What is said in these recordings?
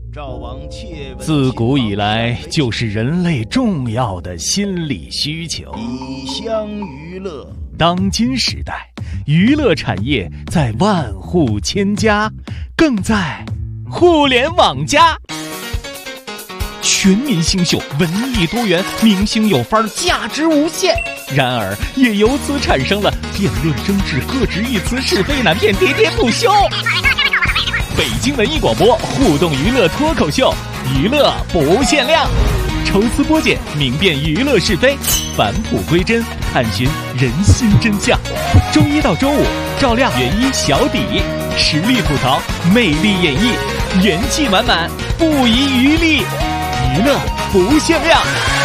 自古以来就是人类重要的心理需求。 以乡娱乐。 当今时代，娱乐产业在万户千家，更在互联网加。全民新秀，文艺多元，明星有范儿，价值无限。然而，也由此产生了辩论争执、各执一词、是非难辨、喋喋不休。北京文艺广播互动娱乐脱口秀，娱乐不限量，抽丝剥茧，明辨娱乐是非，返璞归真，探寻人心真相。周一到周五，赵亮、袁一、小底，实力吐槽，魅力演绎，元气满满，不遗余力，娱乐不限量。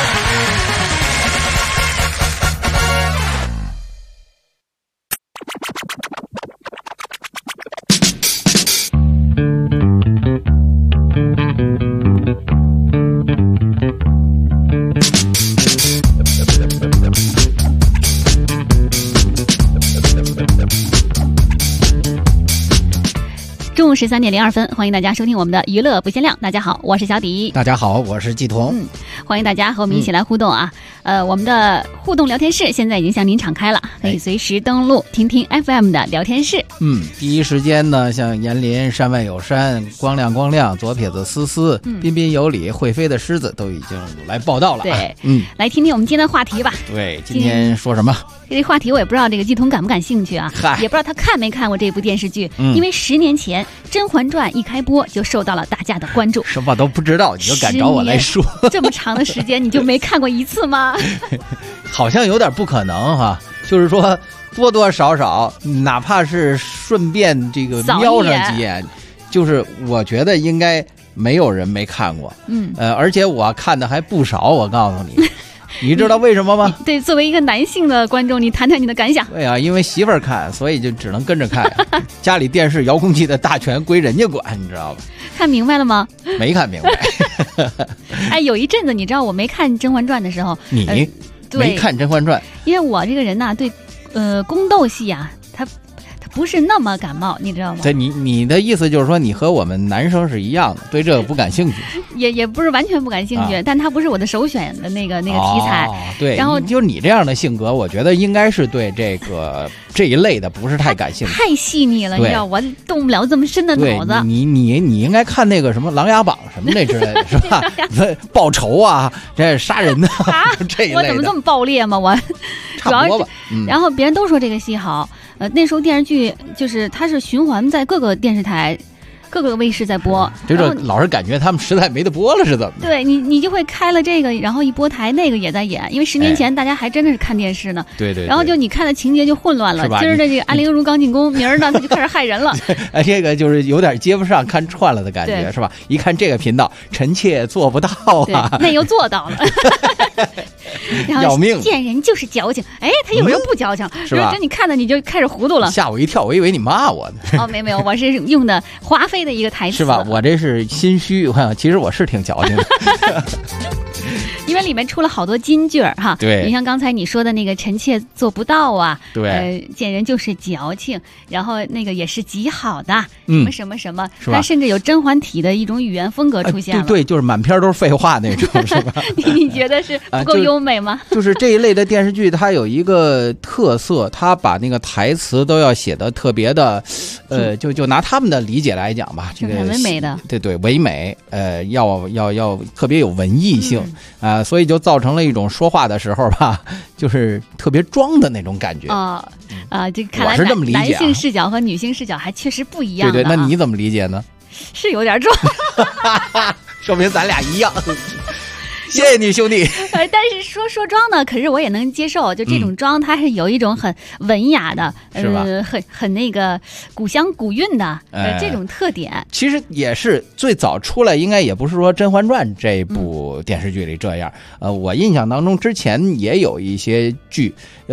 中午13点02分，欢迎大家收听我们的娱乐不限量。大家好，我是小迪。 大家好，我是季彤。 欢迎大家和我们一起来互动啊！我们的互动聊天室现在已经向您敞开了，可以随时登录听听 FM 的聊天室。 第一时间呢，像严林、山外有山、光亮光亮、左撇子思思、彬彬有礼、会飞的狮子都已经来报道了。 对，来听听我们今天的话题吧。 对，今天说什么？ 这话题我也不知道这个季彤感不感兴趣啊，也不知道他看没看过这部电视剧，因为10年前《甄嬛传》一开播就受到了大家的关注。 什么都不知道你就敢找我来说， 这么长的时间你就没看过一次吗？ 好像有点不可能哈，就是说多多少少哪怕是顺便这个瞄上几眼，就是我觉得应该没有人没看过。而且我看的还不少，我告诉你。你知道为什么吗？ 对，作为一个男性的观众，你谈谈你的感想。 对啊，因为媳妇儿看，所以就只能跟着看。家里电视遥控器的大权归人家管，你知道吧？ 看明白了吗？ 没看明白。 哎，有一阵子你知道我没看《甄嬛传》的时候， 你没看《甄嬛传》， 因为我这个人呐，对宫斗戏啊，他不是那么感冒，你知道吗？ 对，你的意思就是说，你和我们男生是一样的，对这个不感兴趣。 也不是完全不感兴趣，但他不是我的首选的那个题材。 对，然后就是你这样的性格，我觉得应该是对这一类的不是太感兴趣， 太细腻了，你知道，我动不了这么深的脑子。 你应该看那个什么《琅琊榜》什么那之类的，是吧？报仇啊，这杀人的这一类的。 我怎么这么暴烈吗？我差不多吧。 然后别人都说这个戏好。那时候电视剧就是它是循环在各个电视台、各个卫视在播， 这老是感觉他们实在没得播了，是怎么？ 对，你就会开了这个，然后一播台那个也在演，因为10年前大家还真的是看电视呢。 对。 然后就你看的情节就混乱了，今儿的这个安陵容刚进宫，明儿呢他就开始害人了。 这个就是有点接不上，看串了的感觉，是吧？一看这个频道，臣妾做不到啊， 那又做到了。然后要命！ 见人就是矫情，哎，他有时候不矫情， 是吧？ 这你看的你就开始糊涂了， 吓我一跳，我以为你骂我呢。 哦，没有，我是用的华妃的一个台词， 是吧？我这是心虚，其实我是挺矫情的。 因为里面出了好多金句儿哈， 对， 你像刚才你说的那个臣妾做不到啊， 对， 见人就是矫情，然后那个也是极好的，什么什么，他甚至有甄嬛体的一种语言风格出现了， 对，就是满篇都是废话那种，是吧？ 你觉得是不够优美吗？ 就是这一类的电视剧，它有一个特色，它把那个台词都要写的特别的，就拿他们的理解来讲吧，这个很唯美的， 对，唯美，要特别有文艺性所以就造成了一种说话的时候吧，就是特别装的那种感觉这看来我是这么理解， 男性视角和女性视角还确实不一样的。 对，那你怎么理解呢？ 是有点装， 说明咱俩一样。谢谢你兄弟。 但是说装呢，可是我也能接受，就这种装它是有一种很文雅的， 是吧？ 很那个古香古韵的这种特点。 其实也是最早出来，应该也不是说《甄嬛传》这部电视剧里这样。我印象当中之前也有一些剧，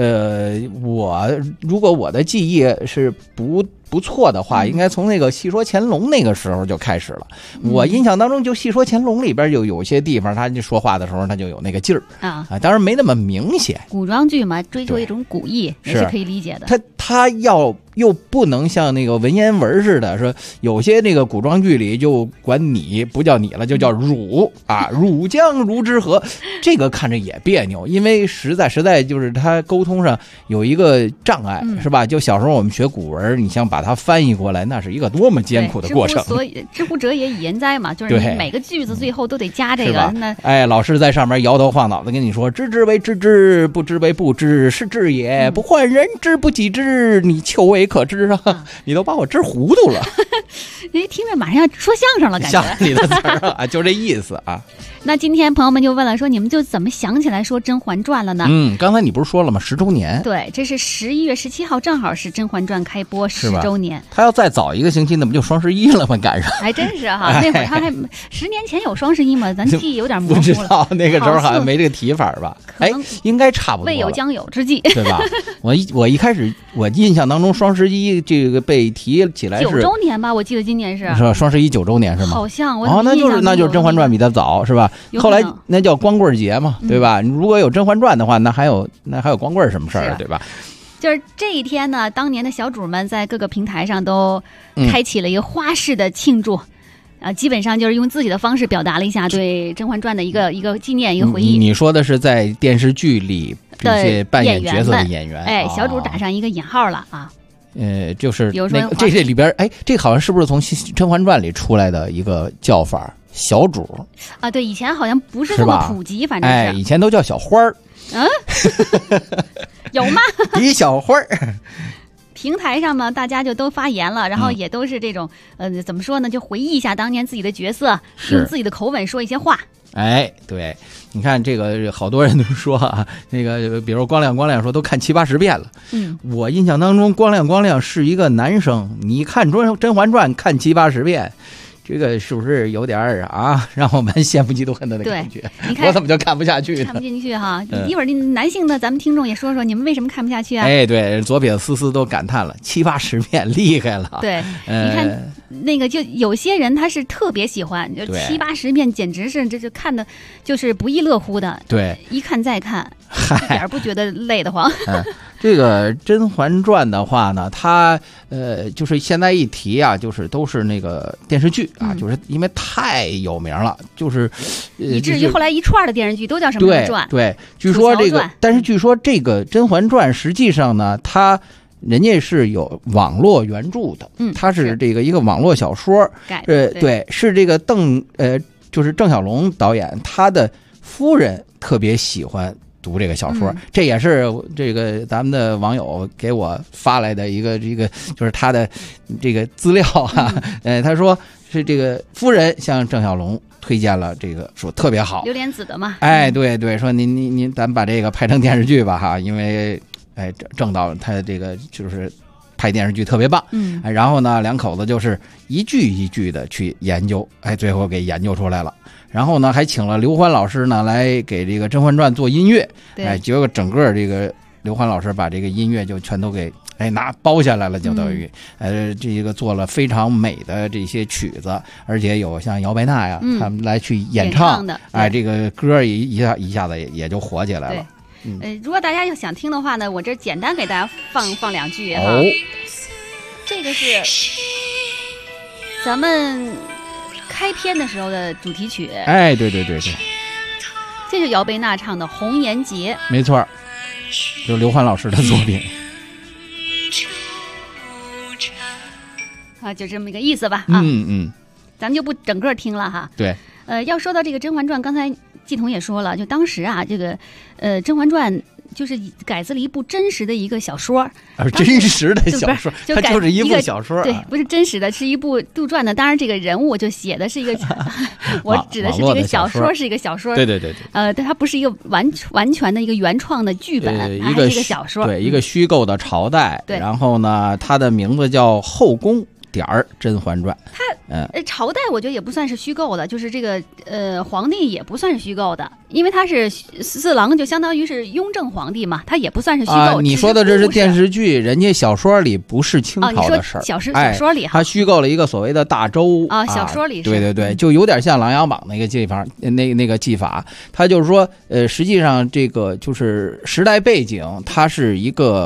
如果我的记忆是不错的话，应该从那个《戏说乾隆》那个时候就开始了。我印象当中，就《戏说乾隆》里边就有些地方，他就说话的时候，他就有那个劲儿当然没那么明显。 古装剧嘛，追求一种古意也是可以理解的。 他要又不能像那个文言文似的，说有些那个古装剧里就管你不叫你了，就叫汝啊，汝将如之何？这个看着也别扭，因为实在就是他沟通上有一个障碍，是吧？就小时候我们学古文，你想把它翻译过来，那是一个多么艰苦的过程。 所以知乎者也以言哉嘛，就是你每个句子最后都得加这个。那老师在上面摇头晃脑的跟你说：“知之为知之，不知为不知，是知也。不患人之不己知，你求为可知啊！”你都把我知糊涂了。 你听着马上要说相声了，感觉。 相声里的词儿啊，就这意思啊。 那今天朋友们就问了，说你们就怎么想起来说《甄嬛传》了呢？ 刚才你不是说了吗？10周年。 对，这是11月17号，正好是《甄嬛传》开播10周年。 他要再早一个星期，那不就双11了吗？赶上。 还真是哈，那会儿他还10年前有双11吗？咱记忆有点模糊了。 不知道那个时候好像没这个提法吧？应该差不多。 未有将有之际， 对吧？我一开始我印象当中双11这个被提起来是 9周年吧？我记得今年是吧？双11 9周年是吗？ 好像那就是《甄嬛传》比它早是吧？后来那叫光棍节嘛，对吧？如果有《甄嬛传》的话，那还有光棍什么事儿，对吧？ 就是这一天呢，当年的小主们在各个平台上都开启了一个花式的庆祝。基本上就是用自己的方式表达了一下对《甄嬛传》的一个纪念，一个回忆。 你说的是在电视剧里这些扮演角色的演员， 小主打上一个引号了啊。 就是比如说这里边，这好像是不是从《甄嬛传》里出来的一个叫法？小主啊，对，以前好像不是这么普及，反正是以前都叫小花儿。 有吗？ 李小花儿。 平台上呢，大家就都发言了，然后也都是这种怎么说呢？就回忆一下当年自己的角色，用自己的口吻说一些话。 对，你看这个好多人都说啊，那个比如光亮说都看7、80遍了。我印象当中光亮是一个男生，你看《甄嬛传》看7、80遍。这个是不是有点让我们羡慕嫉妒恨的感觉？我怎么就看不下去呢？ 看不进去哈！一会儿男性的咱们听众也说说，你们为什么看不下去啊？ 对，左撇子思都感叹了，7、80遍厉害了。 对，你看那个就有些人他是特别喜欢，就7、80遍，简直是这就看的就是不亦乐乎的。 对， 一看再看，一点不觉得累得慌。 这个《甄嬛传》的话呢，它就是现在一提啊，就是都是那个电视剧啊，就是因为太有名了，就是以至于后来一串的电视剧都叫什么传？ 对，据说这个，但是据说这个《甄嬛传》实际上呢，人家是有网络原著的，它是这个一个网络小说，对，是这个就是郑晓龙导演，他的夫人特别喜欢读这个小说，这也是这个咱们的网友给我发来的一个就是他的这个资料啊。他说是这个夫人向郑晓龙推荐了这个，说特别好， 榴莲子的嘛。 对，说您咱们把这个拍成电视剧吧哈，因为郑导他这个就是拍电视剧特别棒。然后呢，两口子就是一句一句的去研究，最后给研究出来了。然后呢，还请了刘欢老师呢来给这个《甄嬛传》做音乐，结果整个这个刘欢老师把这个音乐就全都给包下来了，就等于这个做了非常美的这些曲子，而且有像姚贝娜呀他们来去演唱的， 这个歌一下子也就火起来了。 如果大家要想听的话呢，我这简单给大家放两句哈。这个是咱们开篇的时候的主题曲。 对， 这是姚贝娜唱的《红颜劫》， 没错，就是刘欢老师的作品。 就这么一个意思吧。咱们就不整个听了哈。 对， 要说到这个《甄嬛传》，刚才季彤也说了，就当时啊，这个《甄嬛传》就是改自了一部真实的一个小说， 真实的小说，它就是一部小说， 对，不是真实的，是一部杜撰的。当然，这个人物就写的是一个，我指的是这个小说是一个小说， 对， 它不是一个完全的一个原创的剧本， 一个小说， 对，一个虚构的朝代。然后呢，它的名字叫《后宫甄嬛传》。 朝代我觉得也不算是虚构的，就是这个皇帝也不算是虚构的，因为他是四郎，就相当于是雍正皇帝嘛，他也不算是虚构。 你说的这是电视剧，人家小说里不是清朝的事儿。 小说里他虚构了一个所谓的大周小说里是对，就有点像《琅琊榜》那个技法，那个技法，他就是说实际上这个就是时代背景，它是一个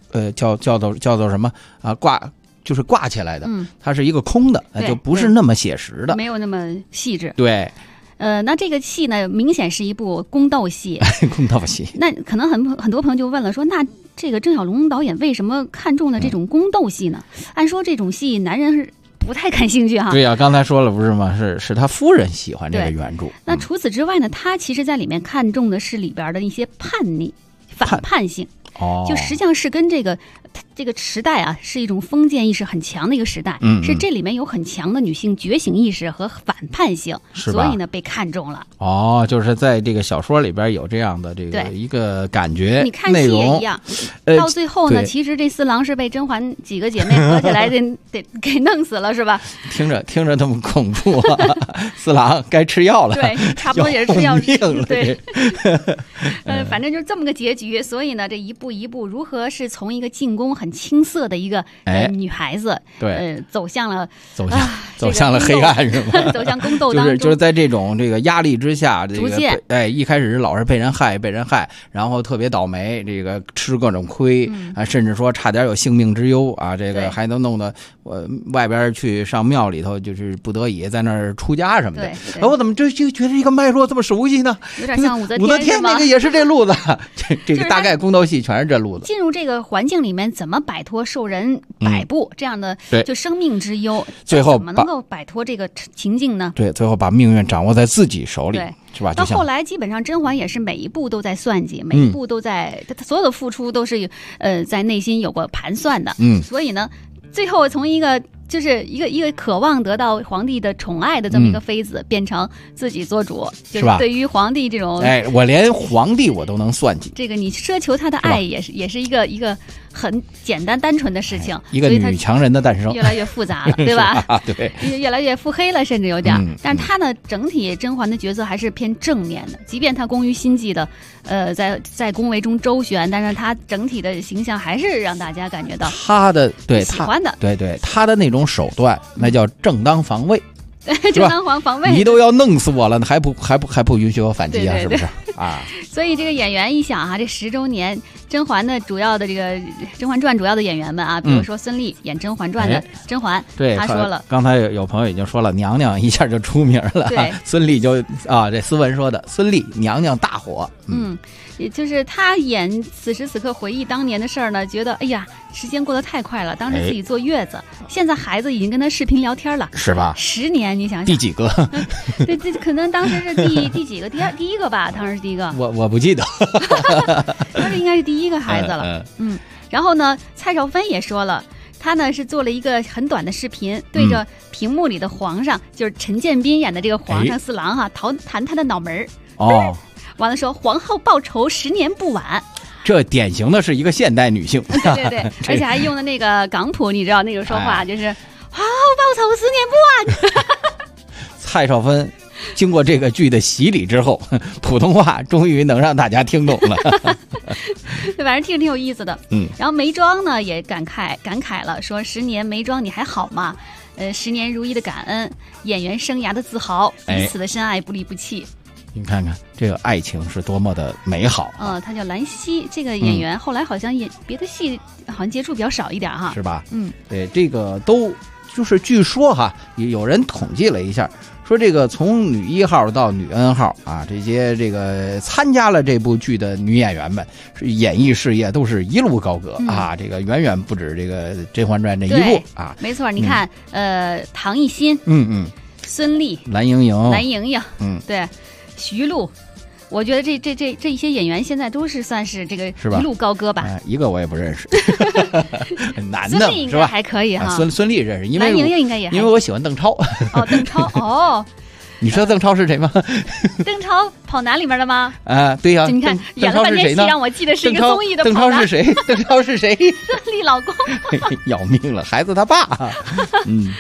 叫做什么啊就是挂起来的，它是一个空的，就不是那么写实的， 没有那么细致。 对。 那这个戏呢，明显是一部宫斗戏。 宫斗戏。 那可能很多朋友就问了，说那这个郑晓龙导演为什么看中了这种宫斗戏呢？按说这种戏男人是不太感兴趣哈。 对呀，刚才说了不是吗？是他夫人喜欢这个原著。 那除此之外呢，他其实在里面看中的是里边的一些叛逆、反叛性。就实际上是跟这个时代啊，是一种封建意识很强的一个时代，是这里面有很强的女性觉醒意识和反叛性，所以呢被看中了。 就是在这个小说里边有这样的这个一个感觉， 你看戏也一样。到最后呢，其实这四郎是被甄嬛几个姐妹合起来得给弄死了，是吧？ 听着那么恐怖啊！四郎该吃药了， 对，差不多也是吃药了。 对，反正就是这么个结局。所以呢，这一步一步如何是从一个进宫很青涩的一个女孩子，走向了黑暗，是吗？ 走向宫斗当中， 就是在这种这个压力之下，这个一开始老是被人害，然后特别倒霉，这个吃各种亏啊，甚至说差点有性命之忧啊，这个还能弄得外边去上庙里头，就是不得已在那儿出家什么的。我怎么就觉得这个脉络这么熟悉呢？ 有点像武则天那个也是这路子，这个大概宫斗戏全是这路子。 进入这个环境里面，怎么摆脱受人摆布这样的就生命之忧？ 最后怎么能够摆脱这个情境呢？ 对，最后把命运掌握在自己手里，是吧？ 到后来，基本上甄嬛也是每一步都在算计，每一步都在，她所有的付出都是在内心有过盘算的。所以呢，最后从一个就是一个渴望得到皇帝的宠爱的这么一个妃子，变成自己做主，就是对于皇帝这种， 我连皇帝我都能算计。 这个你奢求他的爱也是一个很简单单纯的事情， 一个女强人的诞生， 越来越复杂了，对吧？ 对， 越来越腹黑了，甚至有点。但是他呢，整体甄嬛的角色还是偏正面的，即便他工于心计的，在宫闱中周旋，但是他整体的形象还是让大家感觉到他的喜欢的， 对他的那种手段，那叫正当防卫。 正当防卫， 你都要弄死我了，还不允许我反击啊？是不是啊？ 所以这个演员一想啊，这10周年甄嬛的主要的这个《甄嬛传》主要的演员们啊，比如说孙俪演《甄嬛传》的甄嬛， 对， 他说了， 刚才有朋友已经说了，娘娘一下就出名了， 对， 孙俪就这斯文说的，孙俪娘娘大火， 也就是他演此时此刻回忆当年的事儿呢，觉得哎呀，时间过得太快了，当时自己坐月子，现在孩子已经跟他视频聊天了， 是吧 ？10年，你想想第几个？ 对，这可能当时是第几个？第一个吧，当时是第一个。 我不记得， 当时应该是第一个孩子了。然后呢，蔡少芬也说了。他呢是做了一个很短的视频，对着屏幕里的皇上，就是陈建斌演的这个皇上四郎哈，弹他的脑门儿。完了说皇后报仇10年不晚， 这典型的是一个现代女性。 对，而且还用的那个港普，你知道那个说话就是皇后报仇10年不晚。 蔡少芬经过这个剧的洗礼之后，普通话终于能让大家听懂了。 反正听着挺有意思的。然后眉庄呢也感慨了，说10年眉庄你还好吗？10年如一的感恩，演员生涯的自豪，彼此的深爱不离不弃。 你看看这个爱情是多么的美好。 他叫兰溪，这个演员后来好像演别的戏好像接触比较少一点哈， 是吧？对，这个都就是据说哈，有人统计了一下，说这个从女1号到女 N 号啊，这些这个参加了这部剧的女演员们，是演艺事业都是一路高阁啊，这个远远不止这个《甄嬛传》这一部啊。 没错，你看，唐艺昕，孙俪、 蓝盈莹，对，徐璐。我觉得这一些演员现在都是算是这个一路高歌吧， 一个我也不认识，男的孙俪应该还可以哈， 孙俪认识，因为蓝盈莹应该也还， 因为我喜欢邓超。 邓超你知道邓超是谁吗？ 邓超跑男里面的吗？ 对呀， 你看演了半天戏，让我记得是一个综艺的跑男。 邓超是谁？邓超是谁？ 孙俪老公。 要命了，孩子他爸。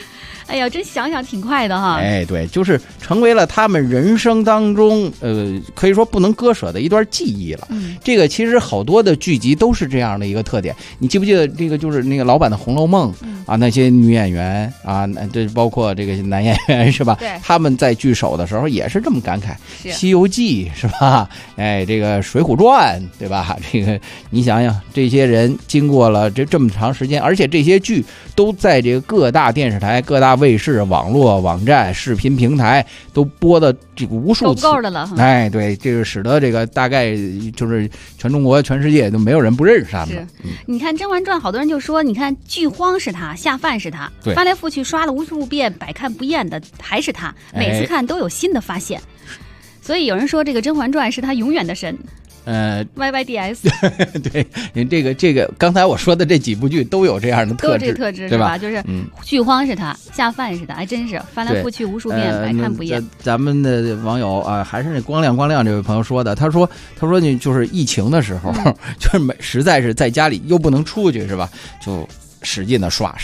哎呀，真想想挺快的哈。 哎，对，就是成为了他们人生当中可以说不能割舍的一段记忆了。这个其实好多的剧集都是这样的一个特点。你记不记得这个就是那个老版的《红楼梦》啊，那些女演员啊，这包括这个男演员是吧？ 对， 他们在聚首的时候也是这么感慨， 《 西游记》是吧？哎，这个《水浒传》对吧？这个你想想，这些人经过了这么长时间，而且这些剧都在这个各大电视台、各大卫视、网络网站、视频平台都播的这个无数次， 够的了。 哎，对，这个使得这个大概就是全中国、全世界都没有人不认识他们。 你看《甄嬛传》，好多人就说，你看剧荒是他，下饭是他，翻来覆去刷了无数遍，百看不厌的还是他，每次看都有新的发现。所以有人说这个《甄嬛传》是他永远的神。YYDS 对，这个刚才我说的这几部剧都有这样的特质， 都有这特质是吧？就是剧荒是他，下饭是他，还真是翻来覆去无数遍，百看不厌。 咱们的网友啊，还是那光亮这位朋友说的，他说你就是疫情的时候，就是实在是在家里又不能出去是吧？就使劲的刷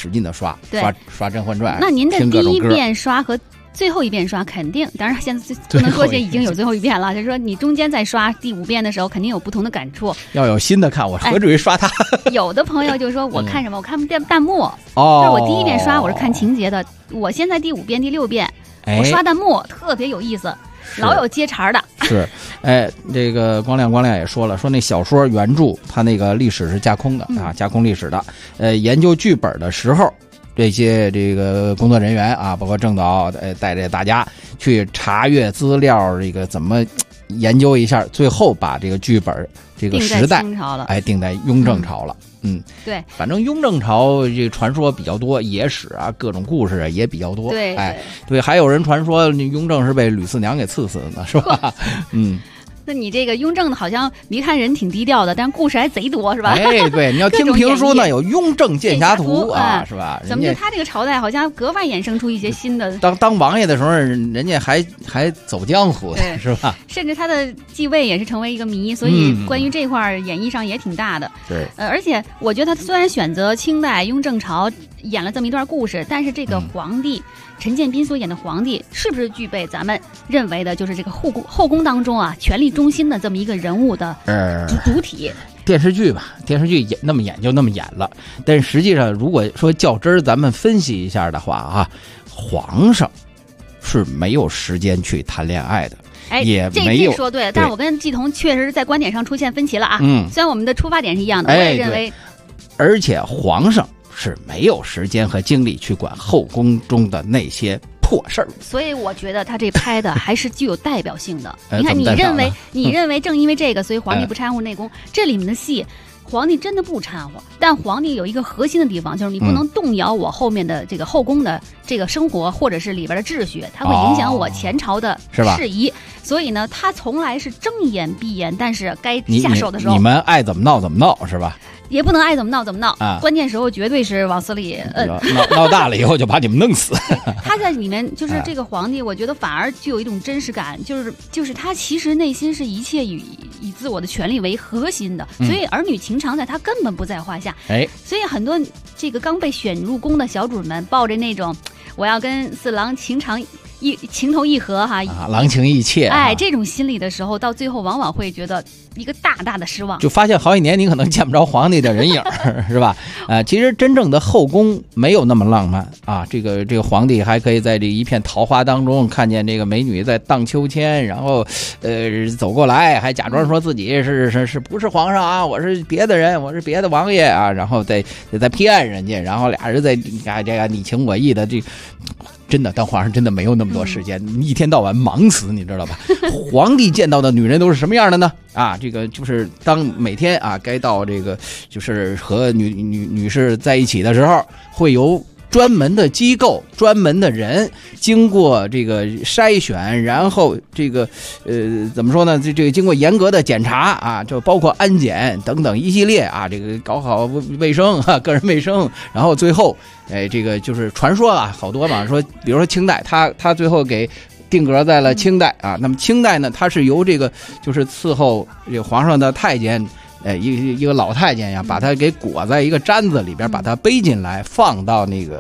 《甄嬛传》。 那您的第一遍刷和最后一遍刷肯定，当然现在不能说已经有最后一遍了，就是说你中间在刷第5遍的时候，肯定有不同的感触。 要有新的看，我何至于刷它？ 有的朋友就说我看什么？我看弹幕。就是我第一遍刷我是看情节的，我现在第5遍、第6遍，我刷弹幕特别有意思。老有接茬的。 是，哎，这个光亮也说了，说那小说原著它那个历史是架空的啊，架空历史的。研究剧本的时候，这些这个工作人员啊，包括郑导带着大家去查阅资料，这个怎么研究一下，最后把这个剧本这个时代定在雍正朝了。 对， 反正雍正朝这传说比较多，野史啊，各种故事也比较多。 对， 对，还有人传说雍正是被吕四娘给赐死的呢，是吧？ 那你这个雍正好像离看人挺低调的，但是故事还贼多，是吧？ 哎，对，你要听评书呢，有《雍正剑侠图》啊，是吧？ 怎么就他这个朝代好像格外衍生出一些新的？ 当王爷的时候，人家还走江湖的，是吧？ 甚至他的继位也是成为一个谜，所以关于这块演绎上也挺大的。 对， 而且我觉得他虽然选择清代雍正朝演了这么一段故事，但是这个皇帝。陈建斌所演的皇帝是不是具备咱们认为的，就是这个后宫当中啊权力中心的这么一个人物的主体？ 电视剧演那么演就那么演了，但实际上如果说较真儿，咱们分析一下的话啊，皇上是没有时间去谈恋爱的。也没有这说对了，但是我跟季彤确实在观点上出现分歧了啊。虽然我们的出发点是一样的，我也认为， 而且皇上是没有时间和精力去管后宫中的那些破事儿， 所以我觉得他这拍的还是具有代表性的。你看，你认为正因为这个，所以皇帝不掺和内宫，这里面的戏。皇帝真的不掺和，但皇帝有一个核心的地方，就是你不能动摇我后面的这个后宫的这个生活，或者是里边的秩序，它会影响我前朝的事宜。所以呢，他从来是睁一眼闭一眼，但是该下手的时候， 你们爱怎么闹怎么闹，是吧？ 也不能爱怎么闹怎么闹啊！关键时候绝对是往死里闹大了以后就把你们弄死。 他在里面就是这个皇帝，我觉得反而具有一种真实感，就是他其实内心是一切以自我的权利为核心的，所以儿女情长在他根本不在话下。所以很多这个刚被选入宫的小主们抱着那种我要跟四郎情投意合哈， 郎情意切， 这种心理的时候，到最后往往会觉得一个大大的失望， 就发现好几年你可能见不着皇帝的人影，是吧？其实真正的后宫没有那么浪漫啊，这个皇帝还可以在这一片桃花当中看见这个美女在荡秋千，然后走过来，还假装说自己是不是皇上啊，我是别的人，我是别的王爷啊，然后再骗人家，然后俩人在这个你情我意的这。真的，当皇上真的没有那么多时间，一天到晚忙死，你知道吧？皇帝见到的女人都是什么样的呢？啊，这个就是当每天啊该到这个就是和女士在一起的时候，会由专门的机构、专门的人经过这个筛选，然后这个怎么说呢？这个经过严格的检查啊，就包括安检等等一系列啊，这个搞好卫生啊，个人卫生，然后最后这个就是传说啊，好多嘛，说比如说清代，他最后给定格在了清代啊。那么清代呢，它是由这个就是伺候这个皇上的太监。一个老太监呀，把它给裹在一个毡子里边，把它背进来，放到那个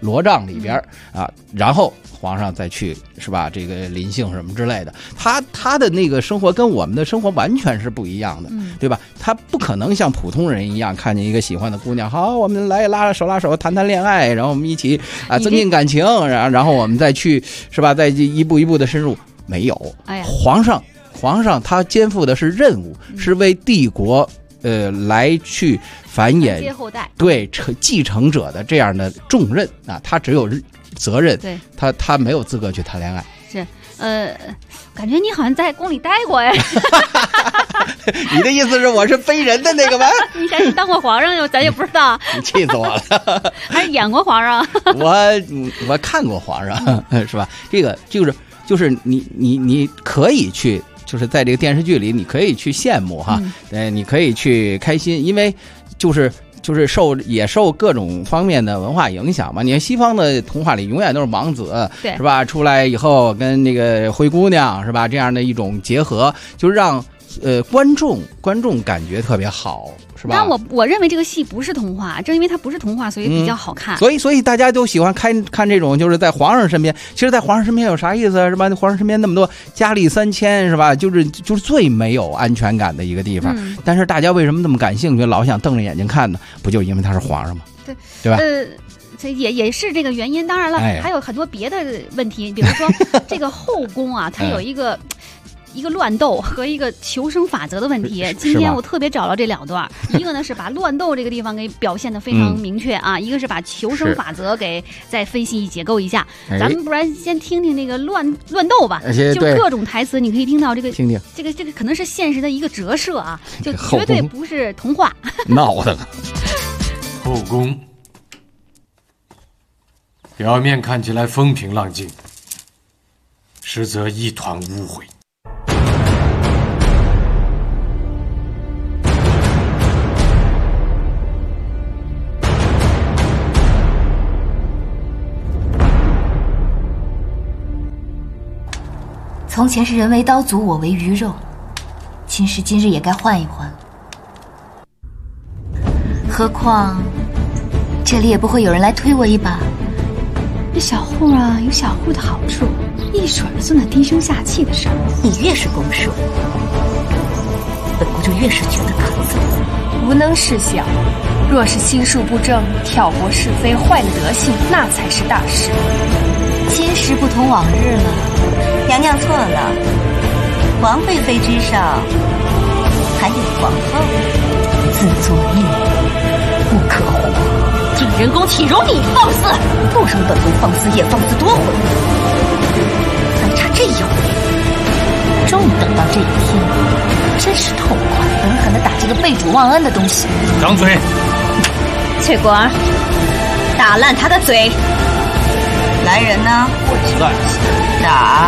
罗帐里边啊，然后皇上再去是吧？这个临幸什么之类的，他的那个生活跟我们的生活完全是不一样的，对吧？他不可能像普通人一样看见一个喜欢的姑娘，好，我们来拉手谈谈恋爱，然后我们一起啊增进感情，然后我们再去是吧？再一步一步的深入，没有。哎呀，皇上他肩负的是任务，是为帝国来去繁衍接后代， 对继承者的这样的重任啊，他只有责任， 对， 他没有资格去谈恋爱。 是，感觉你好像在宫里待过哎。 你的意思是我是非人的那个吗？ 你想当过皇上咱也不知道。 你气死我了！ 还是演过皇上？ 我看过皇上，是吧？这个就是你可以去。就是在这个电视剧里，你可以去羡慕哈，你可以去开心，因为就是受各种方面的文化影响嘛。你看西方的童话里永远都是王子，是吧？出来以后跟那个灰姑娘是吧？这样的一种结合，就让观众感觉特别好，是吧？ 但我认为这个戏不是童话，正因为它不是童话，所以比较好看。 所以大家都喜欢看这种，就是在皇上身边。其实，在皇上身边有啥意思是吧？皇上身边那么多佳丽3000是吧？就是最没有安全感的一个地方。但是大家为什么那么感兴趣，老想瞪着眼睛看呢？不就因为他是皇上吗？对吧？ 这也是这个原因。当然了，还有很多别的问题，比如说这个后宫啊，它有一个乱斗和一个求生法则的问题。今天我特别找了这2段，一个呢是把乱斗这个地方给表现得非常明确啊，一个是把求生法则给再分析解构一下。咱们不然先听听那个乱斗吧，就各种台词你可以听到这个这个可能是现实的一个折射啊，就绝对不是童话。 闹的后宫表面看起来风平浪静，实则一团污秽。 从前是人为刀俎，我为鱼肉，今时今日也该换一换。何况这里也不会有人来推我一把。 这小户啊，有小户的好处，一水儿做那低声下气的事儿。 你越是恭顺，本宫就越是觉得可憎。 无能事小，若是心术不正，挑拨是非，坏了德性，那才是大事。 今时不同往日了，娘娘错了，皇贵妃之上还有皇后，自作孽不可活。景仁宫岂容你放肆？不容本宫放肆，也放肆多回。还差这一回，终于等到这一天，真是痛快，狠狠地打这个背主忘恩的东西。 张嘴！ 翠果儿，打烂他的嘴。来人呢？ 我在。 打。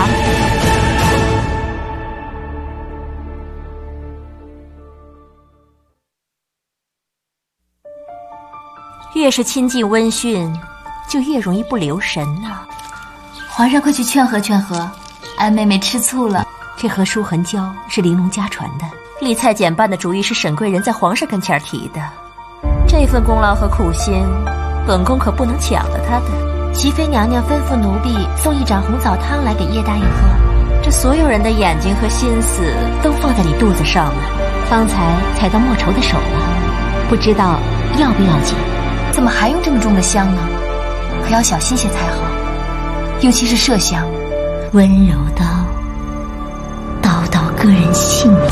越是亲近温驯，就越容易不留神呢。皇上，快去劝和劝和，安妹妹吃醋了。这和舒痕胶是玲珑家传的，丽菜减半的主意是沈贵人在皇上跟前提的。这份功劳和苦心，本宫可不能抢了他的。齐妃娘娘吩咐奴婢送一盏红枣汤来给叶大爷喝，这所有人的眼睛和心思都放在你肚子上了。方才踩到莫愁的手了，不知道要不要紧？怎么还用这么重的香呢？可要小心些才好，尤其是麝香，温柔刀割人性命。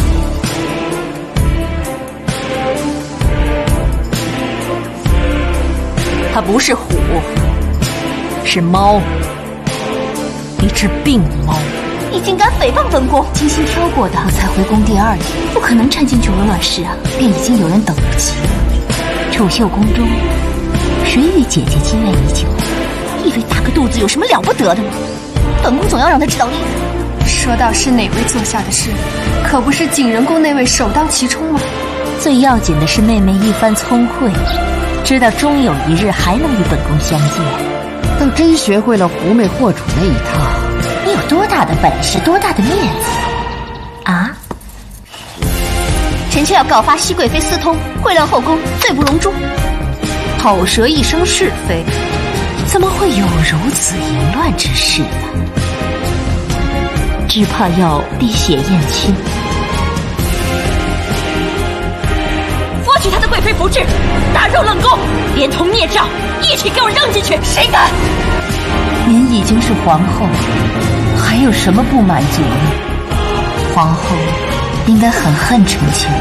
它不是虎，是猫，一只病猫。你竟敢诽谤本宫！精心挑过的，我才回宫第2年，不可能掺进去鹅卵石啊，便已经有人等不及了。储秀宫中，谁与姐姐积怨已久？以为大个肚子有什么了不得的吗？本宫总要让他知道厉害。 说到是哪位做下的事，可不是景仁宫那位首当其冲吗？ 最要紧的是妹妹一番聪慧，知道终有一日还能与本宫相见。 倒真学会了狐媚惑主那一套。 你有多大的本事，多大的面子啊！臣妾要告发熹贵妃私通，毁乱后宫，罪不容诛。口舌一生是非， 怎么会有如此淫乱之事呢？只怕要滴血验亲。剥取他的贵妃服饰，打入冷宫，连同孽障一起给我扔进去！谁敢？您已经是皇后，还有什么不满足呢？皇后应该很恨臣妾。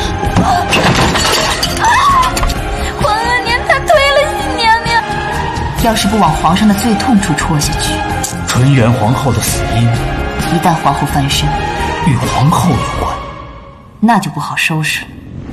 皇额年他推了新娘娘， 要是不往皇上的最痛处戳下去， 纯元皇后的死因， 一旦皇后翻身， 与皇后有关， 那就不好收拾了。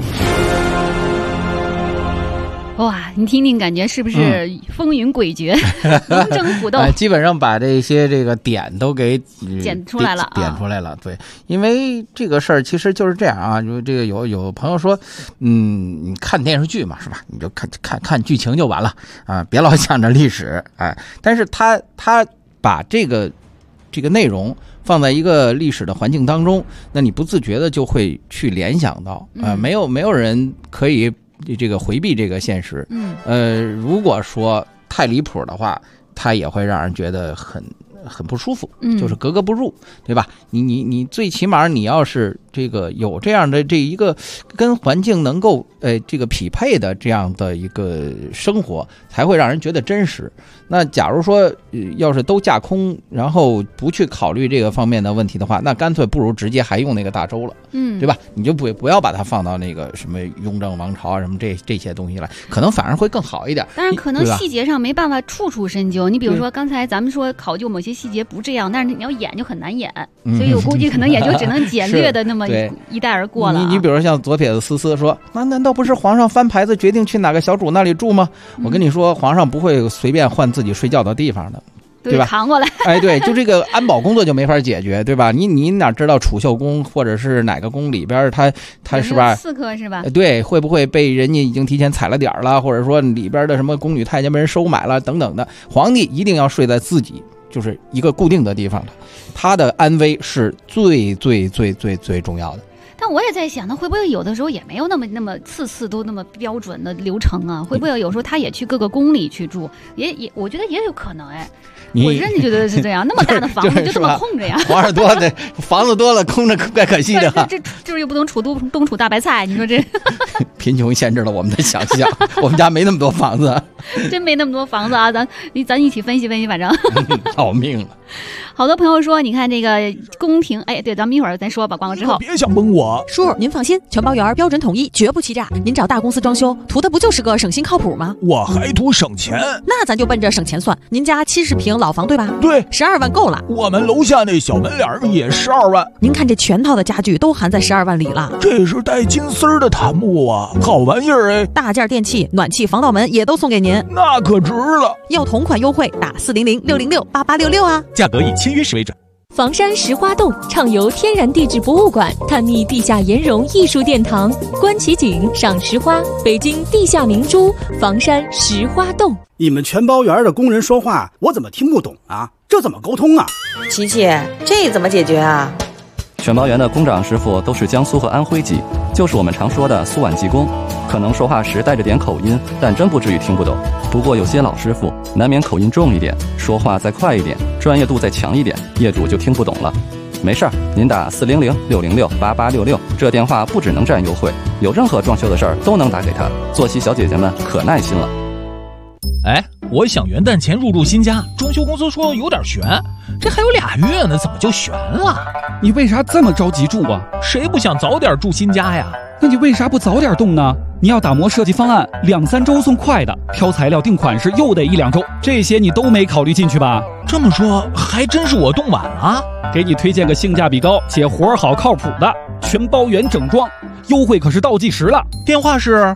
哇，你听听，感觉是不是风云诡谲，龙争虎斗？ 基本上把这些这个点都给点出来了， 点出来了。对，因为这个事儿其实就是这样啊，就这个有朋友说，你看电视剧嘛，是吧？你就看剧情就完了啊，别老想着历史，哎。但是他把这个内容放在一个历史的环境当中，那你不自觉的就会去联想到没有人可以这个回避这个现实。如果说太离谱的话，它也会让人觉得很不舒服，就是格格不入，对吧？你最起码你要是这个有这样的这一个跟环境能够这个匹配的这样的一个生活，才会让人觉得真实。那假如说要是都架空，然后不去考虑这个方面的问题的话，那干脆不如直接还用那个大周了，对吧？你就不要把它放到那个什么雍正王朝啊什么这些东西来，可能反而会更好一点。 但是可能细节上没办法处处深究。你比如说刚才咱们说考究某些细节不这样，但是你要演就很难演，所以我估计可能也就只能简略的那么一带而过了。 你比如说像左撇子思思说，那难道不是皇上翻牌子决定去哪个小主那里住吗？我跟你说，皇上不会随便换自己睡觉的地方的，对吧？ 扛过来。 对，就这个安保工作就没法解决，对吧？你哪知道储秀宫或者是哪个宫里边他是吧？ 刺客是吧？ 对，会不会被人家已经提前踩了点了，或者说里边的什么宫女太监被人收买了等等的？皇帝一定要睡在自己就是一个固定的地方的，他的安危是最重要的。 但我也在想，那会不会有的时候也没有那么次都那么标准的流程啊？会不会有时候他也去各个宫里去住？也，我觉得也有可能哎。我真的觉得是这样，那么大的房子就这么空着呀？ 皇上多的房子多了，空着怪可惜的。 这就是又不能冬储大白菜，你说这贫穷限制了我们的想象。我们家没那么多房子， 真没那么多房子啊！咱一起分析分析，反正要命了。 好多朋友说，你看这个宫廷，对，咱们一会儿再说吧。广告之后， 别想蒙我， 叔，您放心，全包圆标准统一，绝不欺诈。您找大公司装修，图的不就是个省心靠谱吗？ 我还图省钱， 那咱就奔着省钱算。您家70平老房对吧？ 对 ，12万够了。 我们楼下那小门脸也12万。 您看这全套的家具都含在12万里了。 这是带金丝儿的檀木啊，好玩意儿哎！ 大件电器、暖气、防盗门也都送给您， 那可值了。 要同款优惠，打400-606-8866啊， 价格以签约时为准。 房山石花洞畅游天然地质博物馆，探秘地下岩溶艺术殿堂，观奇景，赏石花，北京地下明珠，房山石花洞。 你们全包园的工人说话，我怎么听不懂啊？这怎么沟通啊？ 琪琪，这怎么解决啊？ 全包园的工长师傅都是江苏和安徽籍，就是我们常说的苏皖技工，可能说话时带着点口音，但真不至于听不懂。不过有些老师傅难免口音重一点，说话再快一点，专业度再强一点，业主就听不懂了。没事儿，您打400-606-8866，这电话不只能占优惠，有任何装修的事儿都能打给他。作息小姐姐们可耐心了。 我想元旦前入住新家，装修公司说有点悬，这还有2月呢，怎么就悬了？ 你为啥这么着急住啊？ 谁不想早点住新家呀？ 那你为啥不早点动呢？你要打磨设计方案，2-3周送快的，挑材料定款式又得1-2周，这些你都没考虑进去吧？ 这么说还真是我动晚了。 给你推荐个性价比高且活好靠谱的全包园整装，优惠可是倒计时了。 电话是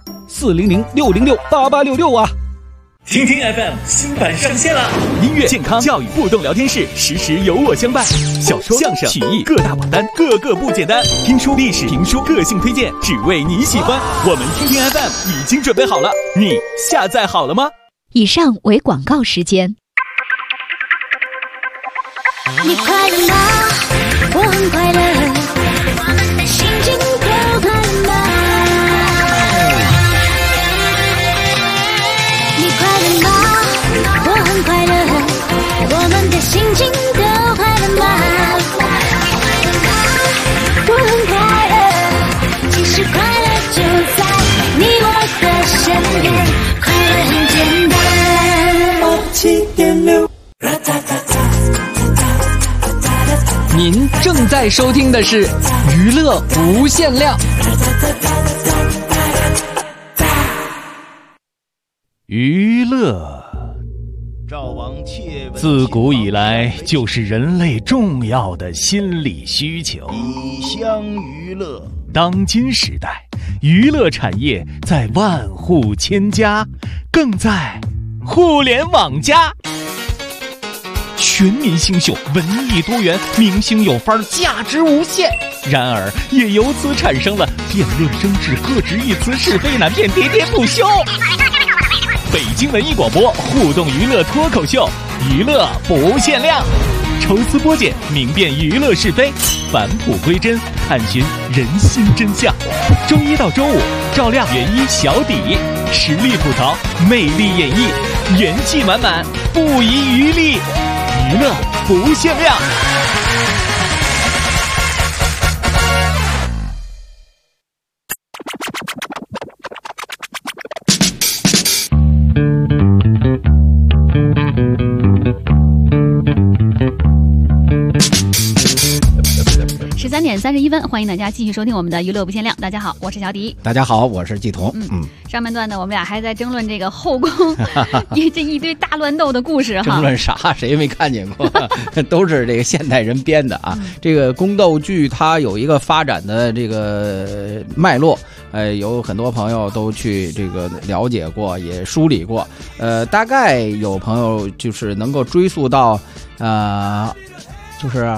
400-606-8866啊。 听听 FM 新版上线了，音乐、健康、教育、互动聊天室，时时有我相伴。小说、相声、曲艺各大榜单，个个不简单。听书、历史、评书，个性推荐，只为你喜欢。我们听听 FM 已经准备好了，你下载好了吗？ 以上为广告时间。 你快乐吗？我很快乐，我们的心情都快乐吗？你快乐吗？我很您正在收听的是娱乐无限量。 娱乐自古以来就是人类重要的心理需求。 以乡娱乐， 当今时代，娱乐产业在万户千家，更在互联网加。全民星秀，文艺多元，明星有范儿，价值无限。然而，也由此产生了辩论争执、各执一词、是非难辨、喋喋不休。北京文艺广播互动娱乐脱口秀，娱乐不限量，抽丝剥茧，明辨娱乐是非，返璞归真，探寻人心真相。周一到周五，照亮原一小底，实力吐槽，魅力演绎，元气满满，不遗余力，娱乐不限量。 13点31分，欢迎大家继续收听我们的娱乐不限量。大家好，我是小迪。 大家好，我是季彤。 上半段呢，我们俩还在争论这个后宫这一堆大乱斗的故事哈。 争论啥？谁没看见过？都是这个现代人编的啊。这个宫斗剧它有一个发展的这个脉络，有很多朋友都去这个了解过，也梳理过。大概有朋友就是能够追溯到就是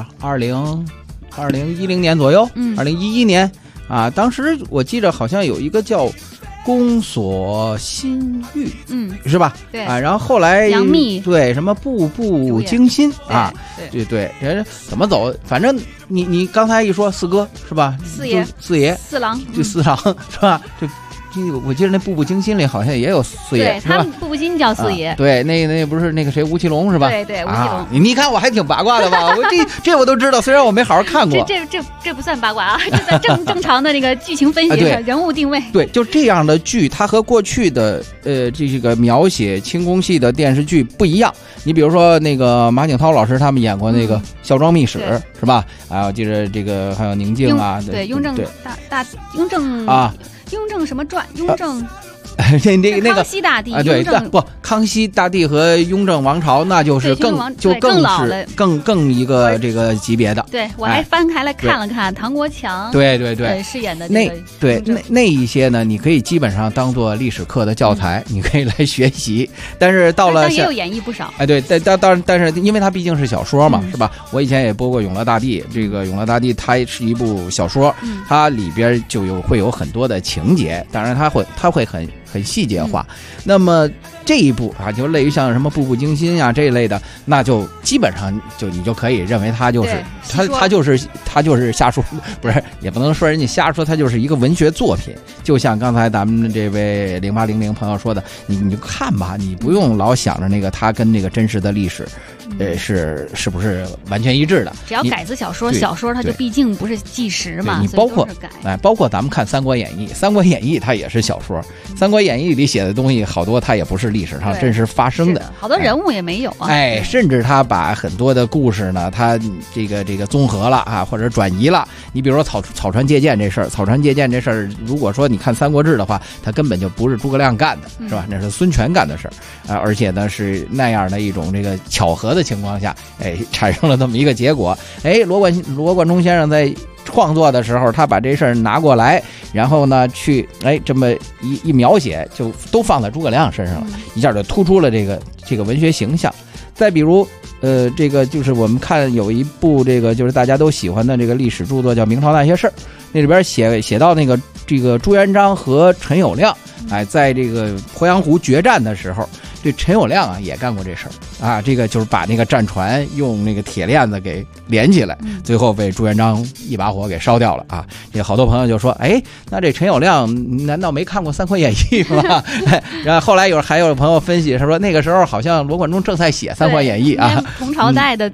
2010年左右，2011年啊，当时我记着好像有一个叫宫锁心玉，是吧？ 对啊，然后后来杨幂对什么步步惊心啊，对，人怎么走？反正你刚才一说四哥是吧？四爷四郎， 就四郎是吧？我记得那步步惊心里好像也有四爷， 对他们步步惊心叫四爷， 对，那不是那个谁吴奇隆是吧？ 对，吴奇隆， 你看我还挺八卦的吧？我这我都知道，虽然我没好好看过。 这不算八卦啊，这在正常的那个剧情分析、人物定位。 对，就这样的剧，它和过去的这个描写清宫戏的电视剧不一样。你比如说那个马景涛老师他们演过那个《孝庄秘史》，是吧？啊，我记得这个还有宁静啊， 对，雍正雍正啊。 雍正什么传？雍正那个康熙大帝啊，对，不，康熙大帝和雍正王朝那就是更是更一个这个级别的。 对，我还翻开来看了看唐国强对饰演的那一些呢，你可以基本上当做历史课的教材，你可以来学习。但是到了也有演绎不少。 哎，对，但是因为它毕竟是小说嘛，是吧？我以前也播过《永乐大帝》，这个《永乐大帝》它是一部小说，它里边就会有很多的情节，当然它会很细节化。那么这一部啊，就类于像什么步步惊心啊这一类的，那就基本上你就可以认为它就是它就是瞎说，不是，也不能说人家瞎说，它就是一个文学作品。就像刚才咱们这位0800朋友说的，你就看吧，你不用老想着那个它跟那个真实的历史是不是完全一致的。 只要改自小说它就毕竟不是纪实嘛， 你包括咱们看《三国演义》，《三国演义》它也是小说，《三国演义》里写的东西好多它也不是历史上真实发生的， 好多人物也没有啊。 甚至他把很多的故事呢，他这个综合了啊，或者转移了。你比如说草船借箭这事儿，如果说你看《三国志》的话，它根本就不是诸葛亮干的，是吧？那是孙权干的事儿而且呢是那样的一种这个巧合的情况下，产生了这么一个结果。罗贯中先生在创作的时候，他把这事儿拿过来，然后呢去这么一描写，就都放在诸葛亮身上了，一下就突出了这个文学形象。再比如这个就是我们看有一部这个就是大家都喜欢的这个历史著作叫《明朝那些事儿》，那里边写到这个朱元璋和陈友谅在这个鄱阳湖决战的时候，这陈友谅啊也干过这事儿啊，这个就是把那个战船用那个铁链子给连起来，最后被朱元璋一把火给烧掉了啊。这好多朋友就说，那这陈友谅难道没看过《三国演义》吗？然后后来还有朋友分析，他说那个时候好像罗贯中正在写《三国演义》啊， 同朝代的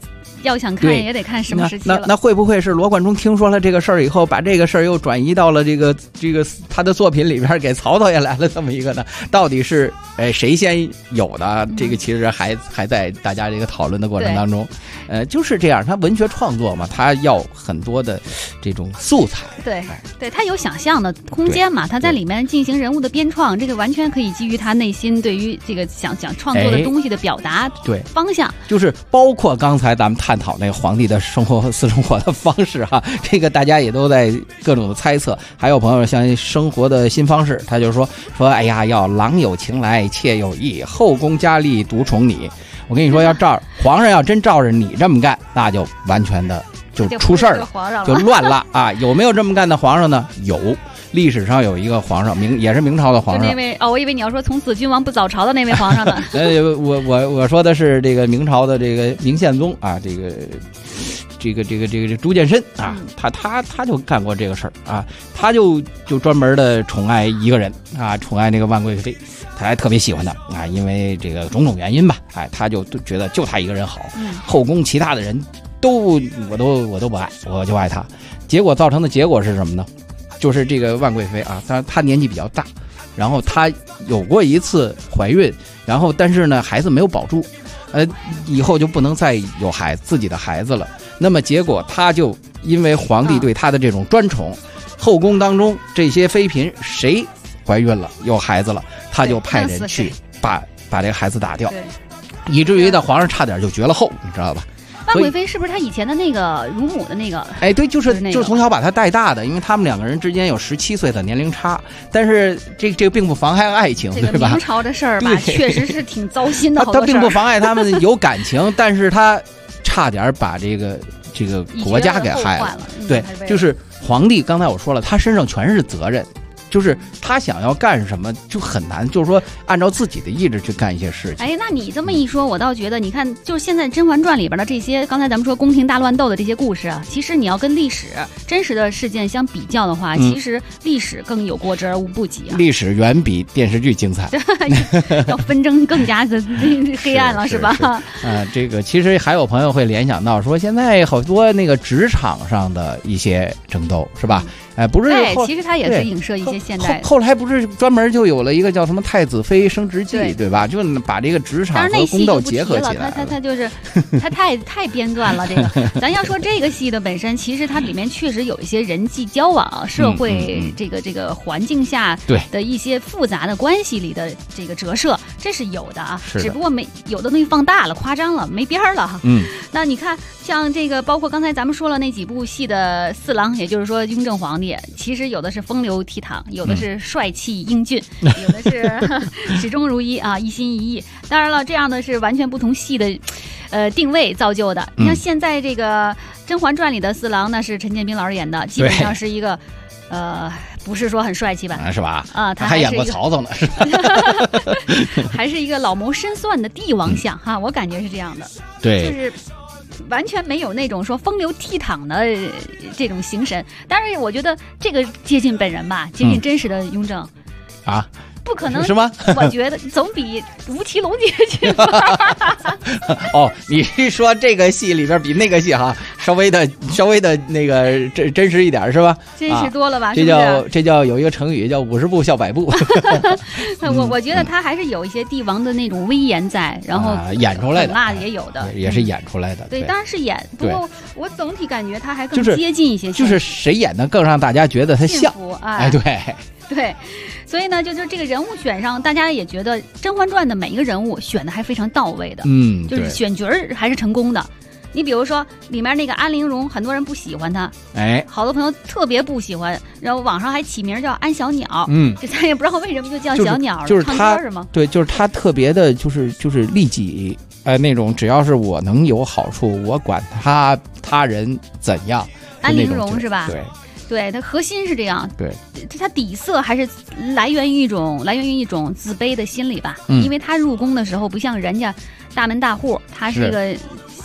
要想看也得看什么时期了。 那会不会是罗贯中听说了这个事儿以后，把这个事儿又转移到了这个他的作品里边，给曹操也来了这么一个呢？到底是谁先有的？这个其实还在大家这个讨论的过程当中。就是这样，他文学创作嘛，他要很多的这种素材。 对，他有想象的空间嘛，他在里面进行人物的编创，这个完全可以基于他内心对于这个想创作的东西的表达方向。就是包括刚才咱们探讨那个皇帝的私生活的方式哈，这个大家也都在各种的猜测。还有朋友像生活的新方式，他就说哎呀，要郎有情来妾有意，后宫佳丽独宠你。我跟你说，皇上要真照着你这么干，那就完全的就出事儿了，就乱了啊！有没有这么干的皇上呢？有，历史上有一个皇上，也是明朝的皇上。 那位我以为你要说从此君王不早朝的那位皇上呢。 我说的是这个明朝的这个明宪宗啊，这个朱见深啊，他就干过这个事儿啊，他就专门的宠爱一个人啊，宠爱那个万贵妃。他还特别喜欢他啊，因为这个种种原因吧，他就觉得就他一个人好，后宫其他的人我都不爱，我就爱他。结果造成的结果是什么呢？就是这个万贵妃啊，她年纪比较大，然后她有过一次怀孕，然后但是呢孩子没有保住，以后就不能再有自己的孩子了。那么结果她就因为皇帝对她的这种专宠，后宫当中这些妃嫔谁怀孕了有孩子了，他就派人去把这个孩子打掉，以至于皇上差点就绝了后，你知道吧？ 万贵妃是不是他以前的那个乳母的那个？ 对，就是从小把他带大的，因为他们两个人之间有17岁的年龄差，但是这个并不妨碍爱情，对吧？ 明朝的事儿吧，确实是挺糟心的。 他并不妨碍他们有感情，但是他差点把这个国家给害了。对，就是皇帝，刚才我说了，他身上全是责任。就是他想要干什么就很难，就是说按照自己的意志去干一些事情。 那你这么一说，我倒觉得，你看，就是现在《甄嬛传》里边的这些，刚才咱们说宫廷大乱斗的这些故事啊，其实你要跟历史真实的事件相比较的话，其实历史更有过之而无不及啊。 历史远比电视剧精彩， 要纷争更加的黑暗了，是吧？ 这个其实还有朋友会联想到说，现在好多那个职场上的一些争斗，是吧？不是， 其实它也是影射一些现代。 后来不是专门就有了一个叫什么太子妃升职记，对吧？就把这个职场和宫斗结合起来了。 他就是他太编撰了这个。咱要说这个戏的本身，其实它里面确实有一些人际交往、社会这个环境下的一些复杂的关系里的这个折射，这是有的啊。只不过有的东西放大了、夸张了、没边儿了哈。那你看，像这个，包括刚才咱们说了那几部戏的四郎，也就是说雍正皇帝。其实有的是风流倜傥，有的是帅气英俊，有的是始终如一啊，一心一意。当然了，这样的是完全不同戏的定位造就的。你像现在这个《甄嬛传》里的四郎，那是陈建斌老师演的，基本上是一个不是说很帅气吧， 是吧？ 他还演过曹操呢，是吧？ 还是一个老谋深算的帝王相哈，我感觉是这样的。 对， 就是。完全没有那种说风流倜傥的这种形神，但是我觉得这个接近本人吧，接近真实的雍正啊， 不可能是吗？ 我觉得总比吴奇隆接近吧。 你是说这个戏里边比那个戏哈稍微的那个真实一点是吧？ 真实多了吧？ 这叫有一个成语叫50步笑100步。 我觉得他还是有一些帝王的那种威严在，然后演出来的， 那也有的， 也是演出来的。 对，当然是演，不过我总体感觉他还更接近一些， 就是谁演的更让大家觉得他像。 对，所以呢，就是这个人物选上，大家也觉得《甄嬛传》的每一个人物选的还非常到位的，就是选角还是成功的。你比如说里面那个安陵容，很多人不喜欢她，好多朋友特别不喜欢，然后网上还起名叫安小鸟，这咱也不知道为什么就叫小鸟， 就是他是吗？ 对，就是他特别的，就是利己，那种只要是我能有好处，我管他人怎样。 安陵容是吧？ 对， 它核心是这样。 对， 它底色还是来源于一种自卑的心理吧。因为他入宫的时候不像人家大门大户，他是一个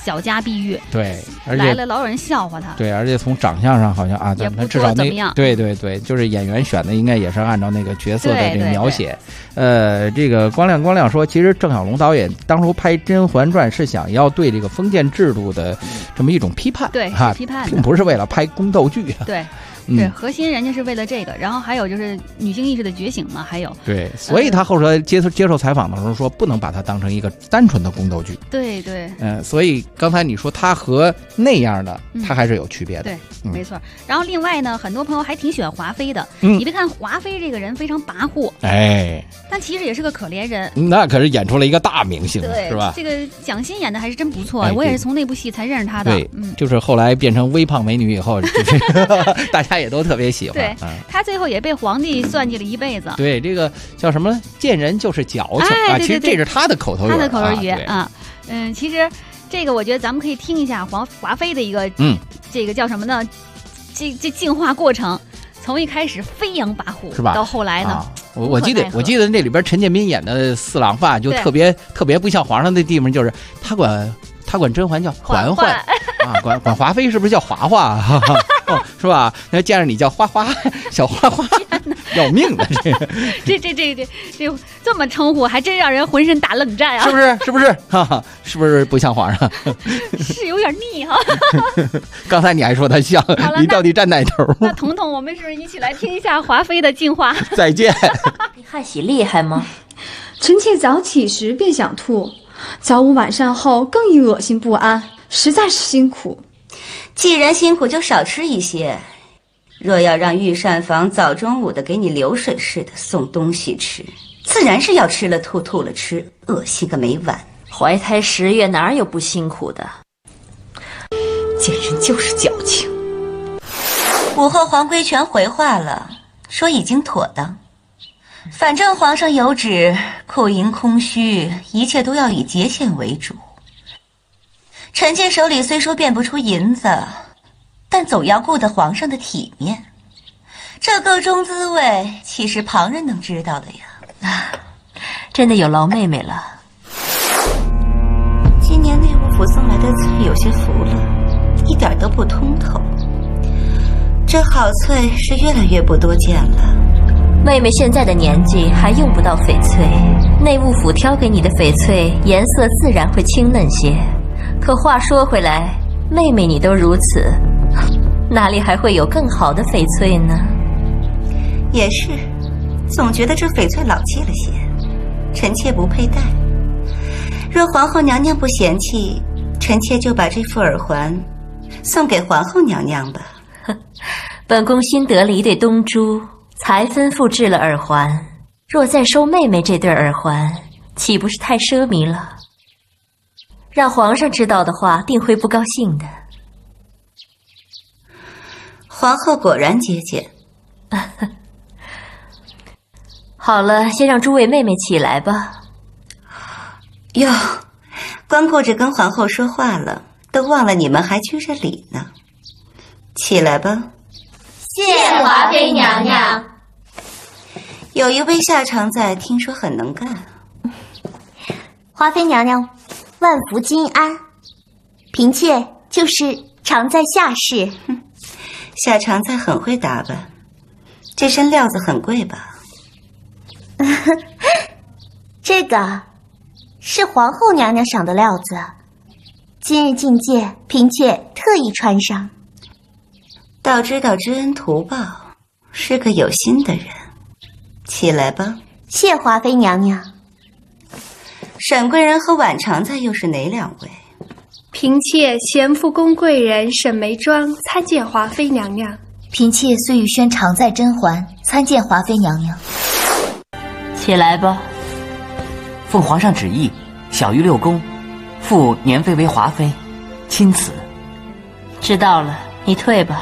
小家碧玉。 对，而且来了老有人笑话他。 对，而且从长相上好像啊， 也不至少怎么样。 对，就是演员选的应该也是按照那个角色的这个描写。这个光亮说，其实郑晓龙导演当初拍《甄嬛传》是想要对这个封建制度的这么一种批判， 对，批判， 并不是为了拍宫斗剧。 对。对，核心人家是为了这个，然后还有就是女性意识的觉醒嘛，还有对，所以他后来接受采访的时候说，不能把它当成一个单纯的宫斗剧。 对， 所以刚才你说他和那样的，他还是有区别的。 对，没错。然后另外呢，很多朋友还挺喜欢华妃的。你别看华妃这个人非常跋扈，但其实也是个可怜人。 那可是演出了一个大明星，是吧？ 这个蒋欣演的还是真不错，我也是从那部戏才认识她的。 对，就是后来变成微胖美女以后，就是大家也都特别喜欢。 对，他最后也被皇帝算计了一辈子。 对，这个叫什么？见人就是矫情啊！其实这是他的口头语。 他的口头语啊，其实这个我觉得咱们可以听一下华妃的一个，这个叫什么呢？这进化过程，从一开始飞扬跋扈， 是吧？ 到后来呢， 我记得那里边陈建斌演的四郎发就特别不像皇上的地方，就是他管甄嬛叫嬛嬛啊，管华妃是不是叫华华？是吧？那见着你叫花花，小花花，要命的这么称呼，还真让人浑身打冷战啊！ 是不是？哈哈，是不是不像皇上？ 是有点腻哈。 刚才你还说他像，你到底站哪头？ 那彤彤，我们是不是一起来听一下华妃的进化？ 再见。 你汉喜厉害吗？ 臣妾早起时便想吐，早午晚膳后更易恶心不安，实在是辛苦。 既然辛苦，就少吃一些。若要让御膳房早中午的给你流水似的送东西吃，自然是要吃了吐，吐了吃，恶心个没完。 怀胎10月哪有不辛苦的？见人就是矫情。 武后皇规全回话了，说已经妥当。反正皇上有旨，库银空虚，一切都要以节俭为主。臣妾手里虽说变不出银子，但总要顾得皇上的体面。这个中滋味，岂是旁人能知道的呀？ 真的有劳妹妹了。 今年内务府送来的翠有些浮了，一点都不通透。这好翠是越来越不多见了。 妹妹现在的年纪还用不到翡翠，内务府挑给你的翡翠颜色自然会清嫩些。可话说回来，妹妹你都如此，哪里还会有更好的翡翠呢？ 也是，总觉得这翡翠老气了些，臣妾不佩戴。若皇后娘娘不嫌弃，臣妾就把这副耳环送给皇后娘娘吧。 本宫新得了一对东珠，才吩咐制了耳环，若再收妹妹这对耳环，岂不是太奢靡了？让皇上知道的话，定会不高兴的。 皇后果然节俭。 好了，先让诸位妹妹起来吧。 哟，光顾着跟皇后说话了，都忘了你们还居着礼呢。起来吧。 谢华妃娘娘。 有一位下常在，听说很能干。 华妃娘娘，万福金安。嫔妾就是常在下士。 下常在很会打扮，这身料子很贵吧？ 这个是皇后娘娘赏的料子，今日觐见，嫔妾特意穿上。 倒知道知恩图报，是个有心的人。起来吧。 谢华妃娘娘。 沈贵人和婉常在又是哪两位？ 嫔妾咸福宫贵人沈眉庄参见华妃娘娘。 嫔妾虽与宣常在甄嬛参见华妃娘娘。 起来吧。 奉皇上旨意，小于6宫，复年妃为华妃，钦此。 知道了，你退吧。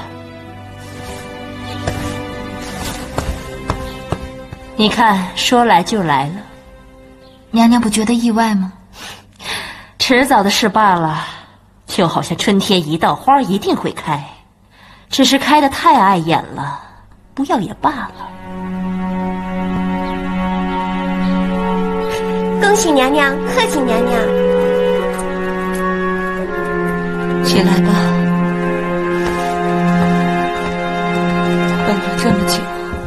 你看，说来就来了。 娘娘不觉得意外吗？ 迟早的事罢了，就好像春天一到，花一定会开，只是开得太碍眼了，不要也罢了。 恭喜娘娘，贺喜娘娘。 起来吧，等了这么久，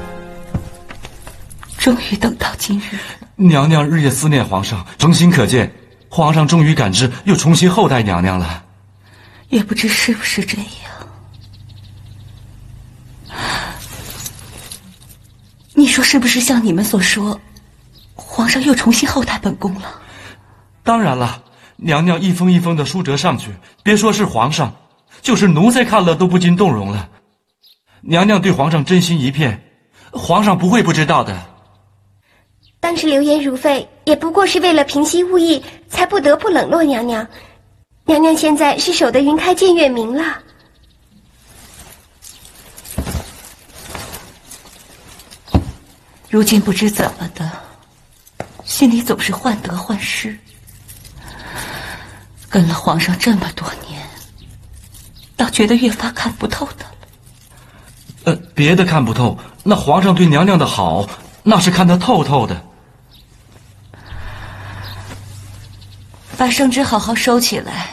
终于等到今日。 娘娘日夜思念皇上，诚心可见。皇上终于感知，又重新厚待娘娘了。 也不知是不是这样。你说是不是像你们所说，皇上又重新厚待本宫了？ 当然了，娘娘一封一封的书折上去，别说是皇上，就是奴才看了都不禁动容了。娘娘对皇上真心一片，皇上不会不知道的。 当时流言如沸，也不过是为了平息误意，才不得不冷落娘娘。娘娘现在是守得云开见月明了。 如今不知怎么的，心里总是患得患失。跟了皇上这么多年，倒觉得越发看不透的了。 别的看不透，那皇上对娘娘的好，那是看得透透的。 把圣旨好好收起来。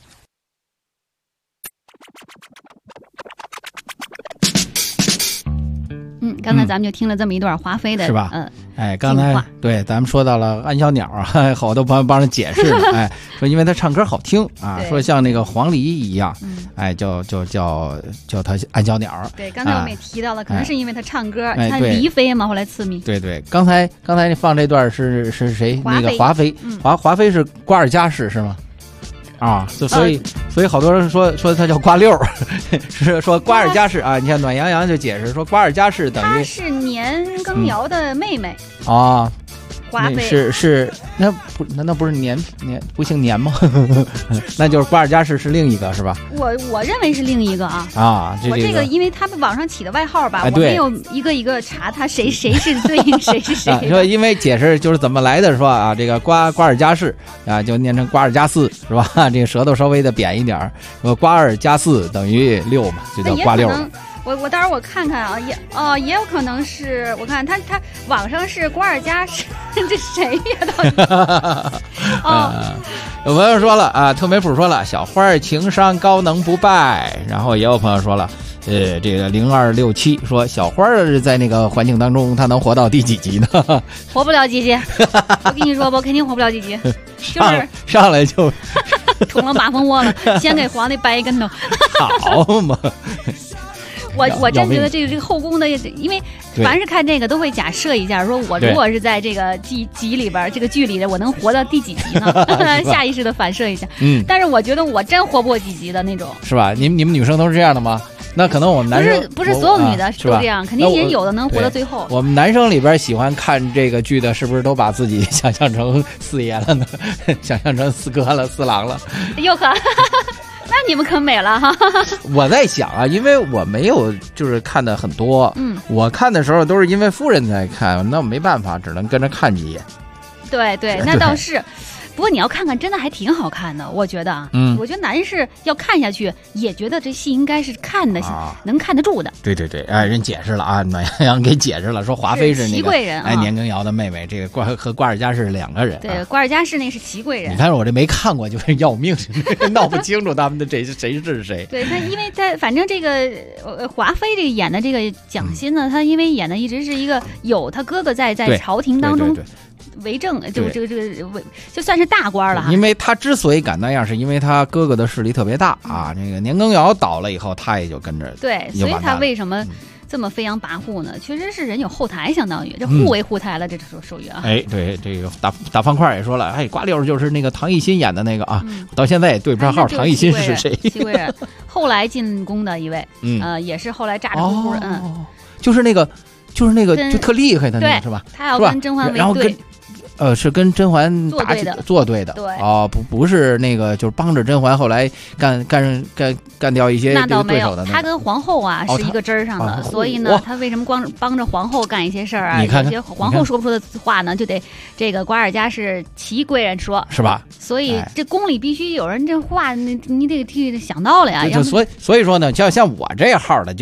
刚才咱们就听了这么一段华妃的， 是吧？刚才对咱们说到了安小鸟啊，好多朋友帮人解释了，说因为他唱歌好听啊，说像那个黄鹂一样，叫他安小鸟。 对，刚才我们也提到了，可能是因为他唱歌，他黎妃嘛，后来赐名。 对，刚才放这段是谁？那个华妃，华妃是瓜尔佳氏是吗？啊，所以好多人说他叫瓜六，是说瓜尔佳氏啊。你看暖洋洋就解释说瓜尔佳氏等于她是年羹尧的妹妹啊。 华妃是那不是年不姓年吗？那就是瓜尔佳氏是另一个是吧？ 我认为是另一个啊。我这个因为他们网上起的外号吧，我没有一个一个查他谁是对应谁是谁。 说因为解释就是怎么来的，说啊，这个瓜尔佳氏啊，就念成瓜尔佳氏是吧？这个舌头稍微的扁一点，说瓜尔佳氏等于6嘛，就叫瓜六。 我待会儿我看看啊，也有可能是，我看他网上是瓜尔佳氏，这谁呀？到底？ 有朋友说了啊，特梅普说了，小花情商高能不败。然后也有朋友说了，这个0267说小花在那个环境当中，她能活到第几集呢？ 活不了几集，我跟你说吧，肯定活不了几集，就是上来就捅了马蜂窝了，先给皇帝掰一跟头， 好嘛。 我真觉得这个后宫的，因为凡是看这个都会假设一下，说我如果是在这个集里边，这个剧里的，我能活到第几集呢？下意识的反射一下。但是我觉得我真活不过几集的那种， 是吧？你们女生都是这样的吗？那可能我们男生不是所有女的都这样，肯定也有的能活到最后。 我们男生里边喜欢看这个剧的，是不是都把自己想象成四爷了呢？想象成四哥了、四郎了？ 又可。那你们可美了哈！ 我在想啊，因为我没有就是看的很多，我看的时候都是因为夫人在看，那我没办法，只能跟着看几眼。 对，那倒是。不过你要看看，真的还挺好看的，我觉得啊。我觉得男士要看下去，也觉得这戏应该是看的，能看得住的。 对，人解释了啊，暖洋洋给解释了，说华妃是那个祺贵人， 年羹尧的妹妹，这个和瓜尔佳氏2个人。 对，瓜尔佳氏那是祺贵人。 你看我这没看过，就是要命，闹不清楚他们的谁是谁。 对，他因为他反正这个华妃这个演的这个蒋欣呢，他因为演的一直是一个有他哥哥在朝廷当中。为政就这个就算是大官了哈。 因为他之所以敢那样，是因为他哥哥的势力特别大啊。这个年羹尧倒了以后，他也就跟着。 对，所以他为什么这么飞扬跋扈呢？确实是人有后台，相当于这互为互台了，这属于啊。 对，这个大方块也说了，瓜六就是那个唐艺昕演的那个啊，到现在也对不上号，唐艺昕是谁？ 祺贵人，后来进宫的一位，也是后来炸着呼呼的， 就是那个就特厉害的那个是吧？ 他要跟甄嬛为对。 是跟甄嬛作对的， 对不是那个就是帮着甄嬛后来干掉一些对手的那个。 他跟皇后啊是一个针上的，所以呢，他为什么光帮着皇后干一些事儿啊？有些皇后说不出的话呢，就得这个瓜尔佳氏祺贵人说， 是吧？ 所以这宫里必须有人这话，你得替想到了呀。 所以说呢，像我这号的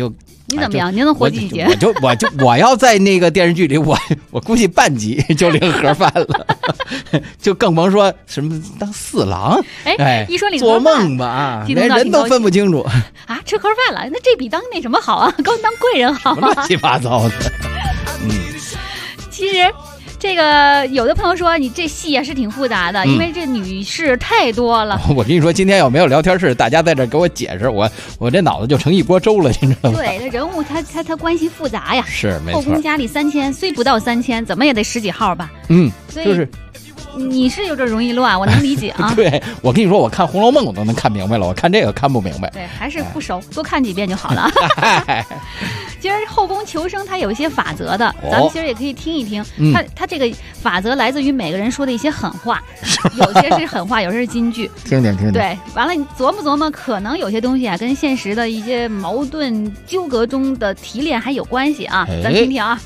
你怎么样？您能活几集？ 我要在那个电视剧里，我估计半集就领盒饭了，就更甭说什么当四郎。 哎，一说领盒做梦吧啊，连人都分不清楚啊！吃盒饭了，那这比当那什么好啊？当贵人好啊！ 乱七八糟的。 其实。这个有的朋友说你这戏也是挺复杂的，因为这女士太多了。 我跟你说，今天要没有聊天室，大家在这给我解释，我这脑子就成一锅粥了，你知道吗？ 对，这人物他关系复杂呀。 是没错。 后宫佳丽3000，虽不到3000，怎么也得10几号吧？所以就是你是有点容易乱，我能理解啊。 对，我跟你说，我看《红楼梦》我都能看明白了，我看这个看不明白。 对，还是不熟，多看几遍就好了。其实后宫求生它有一些法则的，咱们其实也可以听一听。它这个法则来自于每个人说的一些狠话，有些是狠话，有些是金句。 听听。 对，完了你琢磨，可能有些东西啊，跟现实的一些矛盾纠葛中的提炼还有关系啊。咱听听啊。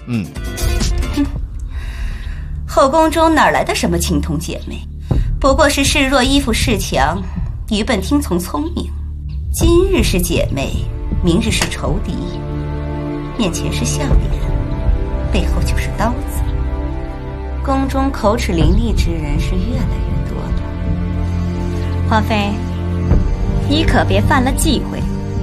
后宫中哪来的什么情同姐妹？不过是示弱依附恃强，愚笨听从聪明。今日是姐妹，明日是仇敌。面前是笑脸，背后就是刀子。宫中口齿伶俐之人是越来越多了。华妃，你可别犯了忌讳。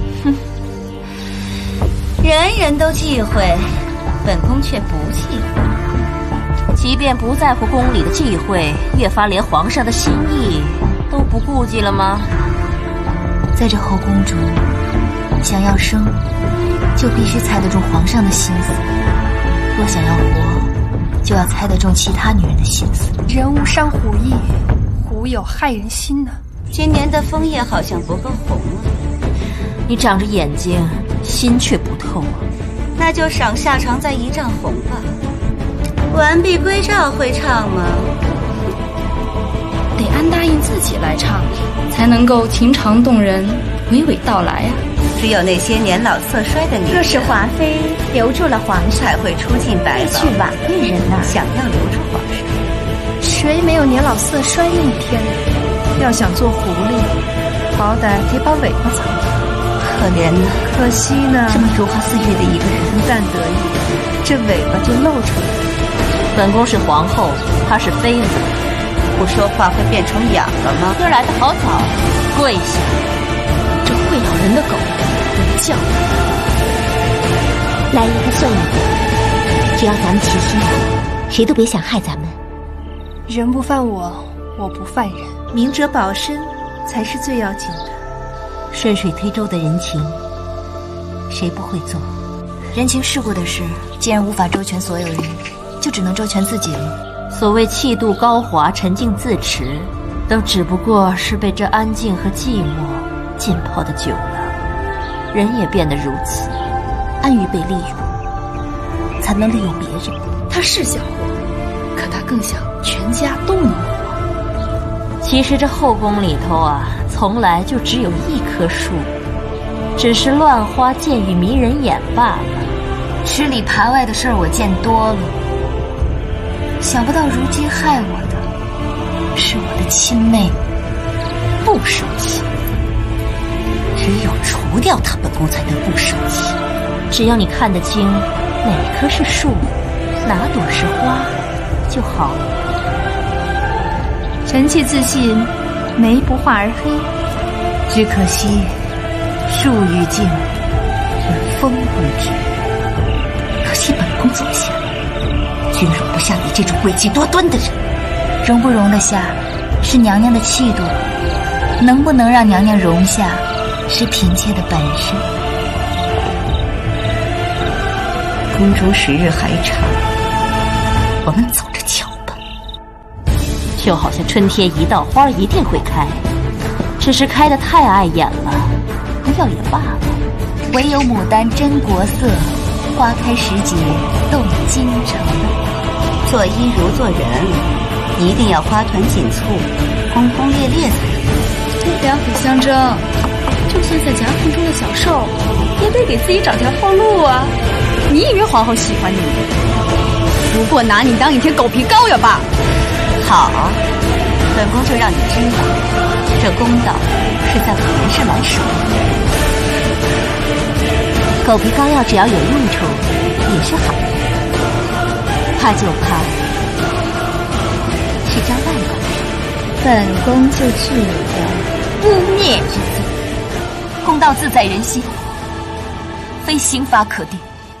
人人都忌讳，本宫却不忌讳。即便不在乎宫里的忌讳，越发连皇上的心意都不顾忌了吗？ 在这后宫中，想要生，就必须猜得中皇上的心思；若想要活，就要猜得中其他女人的心思。 人无伤虎意，虎有害人心呢。 今年的枫叶好像不够红了。 你长着眼睛，心却不透啊。 那就赏下常在一丈红吧。完璧归赵会唱吗？ 得安答应自己来唱，才能够情长动人，娓娓道来啊。 只有那些年老色衰的女人， 若是华妃留住了皇上， 才会出尽百宝去挽贵人呐。 想要留住皇上， 谁没有年老色衰那一天？要想做狐狸，好歹得把尾巴藏好。 可怜呢， 可惜呢， 这么如花似玉的一个人， 不但得意，这尾巴就露出来了。 本宫是皇后，她是妃子， 不说话会变成哑了吗？ 今儿来的好早，跪下！ 这会咬人的狗，不叫。 来一个算一个，只要咱们齐心，谁都别想害咱们。 人不犯我，我不犯人， 明哲保身才是最要紧的。 顺水推舟的人情，谁不会做？人情世故的事，既然无法周全所有人，就只能周全自己了。所谓气度高华、沉静自持，都只不过是被这安静和寂寞浸泡的久了。人也变得如此，安于被利用，才能利用别人。 他是想活，可他更想全家都能活。 其实这后宫里头啊，从来就只有一棵树，只是乱花渐欲迷人眼罢了。吃里扒外的事儿我见多了，想不到如今害我的是我的亲妹妹，不生气。只有除掉她，本宫才能不生气。只要你看得清哪棵是树，哪朵是花就好了。 臣妾自信，眉不画而黑， 只可惜树欲静而风不止。可惜本宫坐下，均容不下你这种诡计多端的人。 容不容得下是娘娘的气度，能不能让娘娘容下是嫔妾的本事。 宫中时日还长，我们走着瞧吧。 就好像春天一到，花一定会开，只是开得太碍眼了，不要也罢了。唯有牡丹真国色，花开时节动京城。 做衣如做人，一定要花团锦簇，轰轰烈烈才行。 两虎相争，就算在夹缝中的小兽，也得给自己找条后路啊！你以为皇后喜欢你？不过拿你当一天狗皮膏药罢了。 好，本宫就让你知道，这公道是在我人世来守。 狗皮膏药只要有用处也是好的，怕就怕是招外狗。 本宫就治你的污蔑之罪。 公道自在人心，非刑罚可定。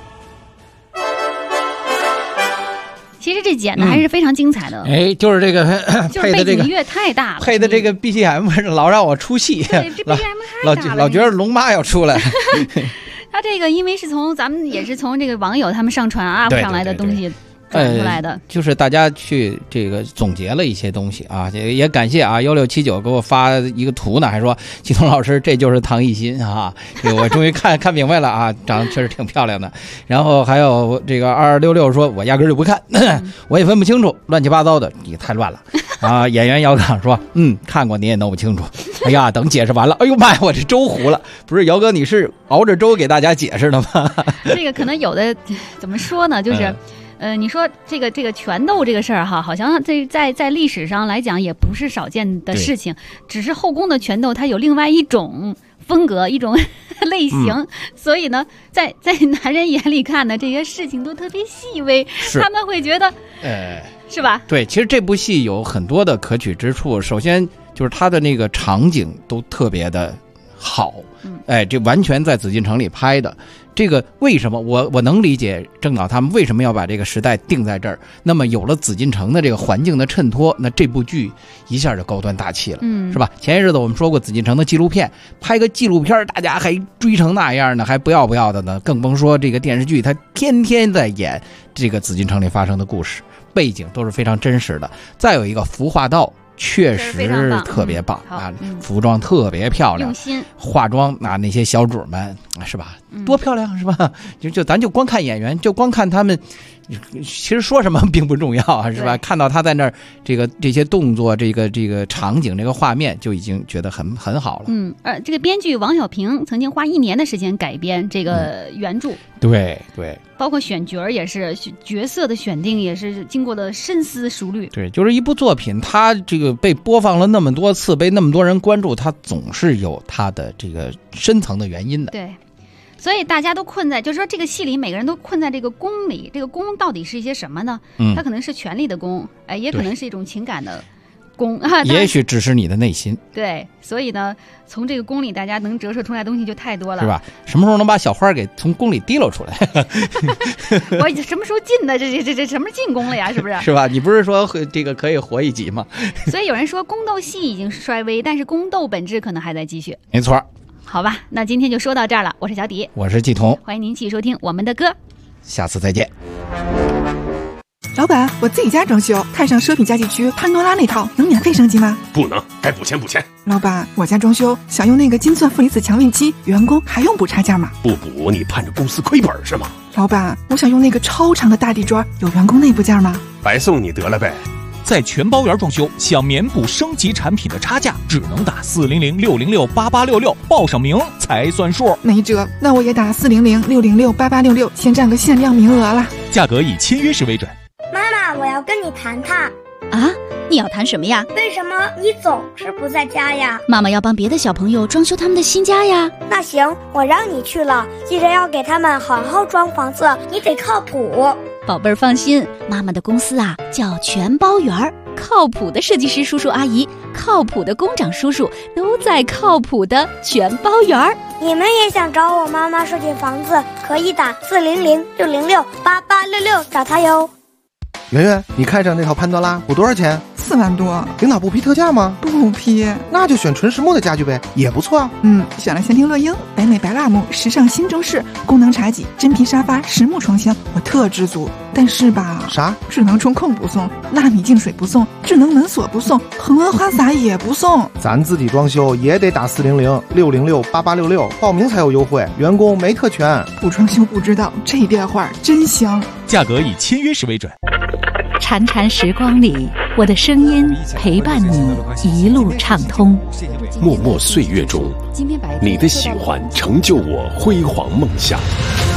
其实这剪的还是非常精彩的， 就是这个就是背景音乐太大了， 配的这个 BGM 老让我出戏， 对，这 BGM 太大了， 老觉得龙妈要出来。 他这个因为是咱们也是从这个网友他们上传UP上来的东西转出来的， 就是大家去这个总结了一些东西啊，也感谢啊1679给我发一个图呢，还说季彤老师这就是唐艺昕啊，这个我终于看明白了啊，长得确实挺漂亮的。然后还有这个2266说我压根就不看，我也分不清楚，乱七八糟的也太乱了啊。演员姚刚说看过你也弄不清楚，哎呀等解释完了，哎呦妈呀我这粥糊了，不是姚哥你是熬着粥给大家解释的吗？ 这个可能有的怎么说呢，就是你说这个拳斗这个事儿哈，好像在历史上来讲也不是少见的事情，只是后宫的拳斗它有另外一种风格，一种类型，所以呢，在男人眼里看的这些事情都特别细微，他们会觉得，是吧？ 对，其实这部戏有很多的可取之处，首先就是它的那个场景都特别的好，这完全在紫禁城里拍的。这个为什么我能理解郑导他们为什么要把这个时代定在这儿？那么有了紫禁城的这个环境的衬托，那这部剧一下就高端大气了，是吧？前些日子我们说过紫禁城的纪录片，拍个纪录片大家还追成那样呢，还不要的呢，更甭说这个电视剧，它天天在演这个紫禁城里发生的故事，背景都是非常真实的。再有一个服化道确实特别棒啊，服装特别漂亮， 用心化妆啊，那些小主们是吧，多漂亮是吧？就咱就光看演员，就光看他们，其实说什么并不重要啊，是吧？看到他在那儿这些动作，这个场景，这个画面就已经觉得很好了。 这个编剧王小平曾经花1年的时间改编这个原著， 对， 包括选角也是角色的选定也是经过了深思熟虑。 对，就是一部作品，它这个被播放了那么多次，被那么多人关注，它总是有它的这个深层的原因的。 对，所以大家都困在，就是说这个戏里每个人都困在这个宫里，这个宫到底是一些什么呢？它可能是权力的宫，也可能是一种情感的宫啊， 也许只是你的内心。 对，所以呢，从这个宫里大家能折射出来的东西就太多了， 是吧？什么时候能把小花给从宫里提溜出来？ 我什么时候进的？这什么进宫了呀？是不是？ 是吧？你不是说这个可以活一集吗？ 所以有人说宫斗戏已经衰微，但是宫斗本质可能还在继续。 没错。 好吧，那今天就说到这儿了。我是小迪， 我是季彤， 欢迎您继续收听我们的歌， 下次再见。 老板，我自己家装修，看上奢品家具区潘多拉那套，能免费升级吗？ 不能，该补钱补钱。 老板，我家装修想用那个金钻负离子强运期，员工还用补差价吗？ 不补你盼着公司亏本是吗？ 老板，我想用那个超长的大地砖，有员工内部价吗？ 白送你得了呗。 在全包园装修，想免补升级产品的差价，只能打400-606-8866，报上名才算数。 没辙，那我也打400-606-8866，先占个限量名额了。 价格以签约时为准。 妈妈，我要跟你谈谈。 啊，你要谈什么呀？ 为什么你总是不在家呀？ 妈妈要帮别的小朋友装修他们的新家呀。 那行，我让你去了，记着要给他们好好装房子，你得靠谱。 宝贝儿放心，妈妈的公司啊叫全包园儿，靠谱的设计师叔叔阿姨，靠谱的工长叔叔都在靠谱的全包园儿。 你们也想找我妈妈设计房子，可以打400-606-8866找她哟。 圆圆，你看上那套潘多拉补多少钱 ？4万多。 领导不批特价吗？ 不批。 那就选纯实木的家具呗，也不错啊。 选了仙庭乐英、北美白蜡木、时尚新中式、功能茶几、真皮沙发、实木床箱，我特知足。但是吧， 啥？ 智能中控不送，纳米净水不送，智能门锁不送，恒温花洒也不送。 咱自己装修也得打400-606-8866，报名才有优惠，员工没特权。 不装修不知道，这电话真香。 价格以签约时为准。 潺潺时光里，我的声音陪伴你一路畅通。 默默岁月中，你的喜欢成就我辉煌梦想。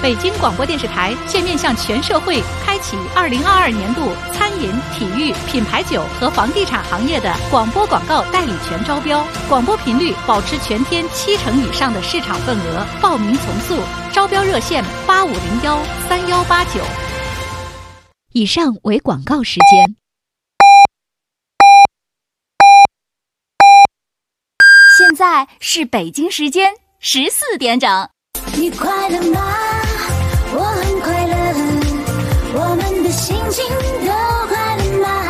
北京广播电视台现面向全社会开启2022年度餐饮、体育、品牌酒和房地产行业的广播广告代理权招标，广播频率保持全天70%以上的市场份额，报名从速，招标热线85013189。以上为广告时间。 现在是北京时间14点整。 你快乐吗？我很快乐，我们的心情都快乐吗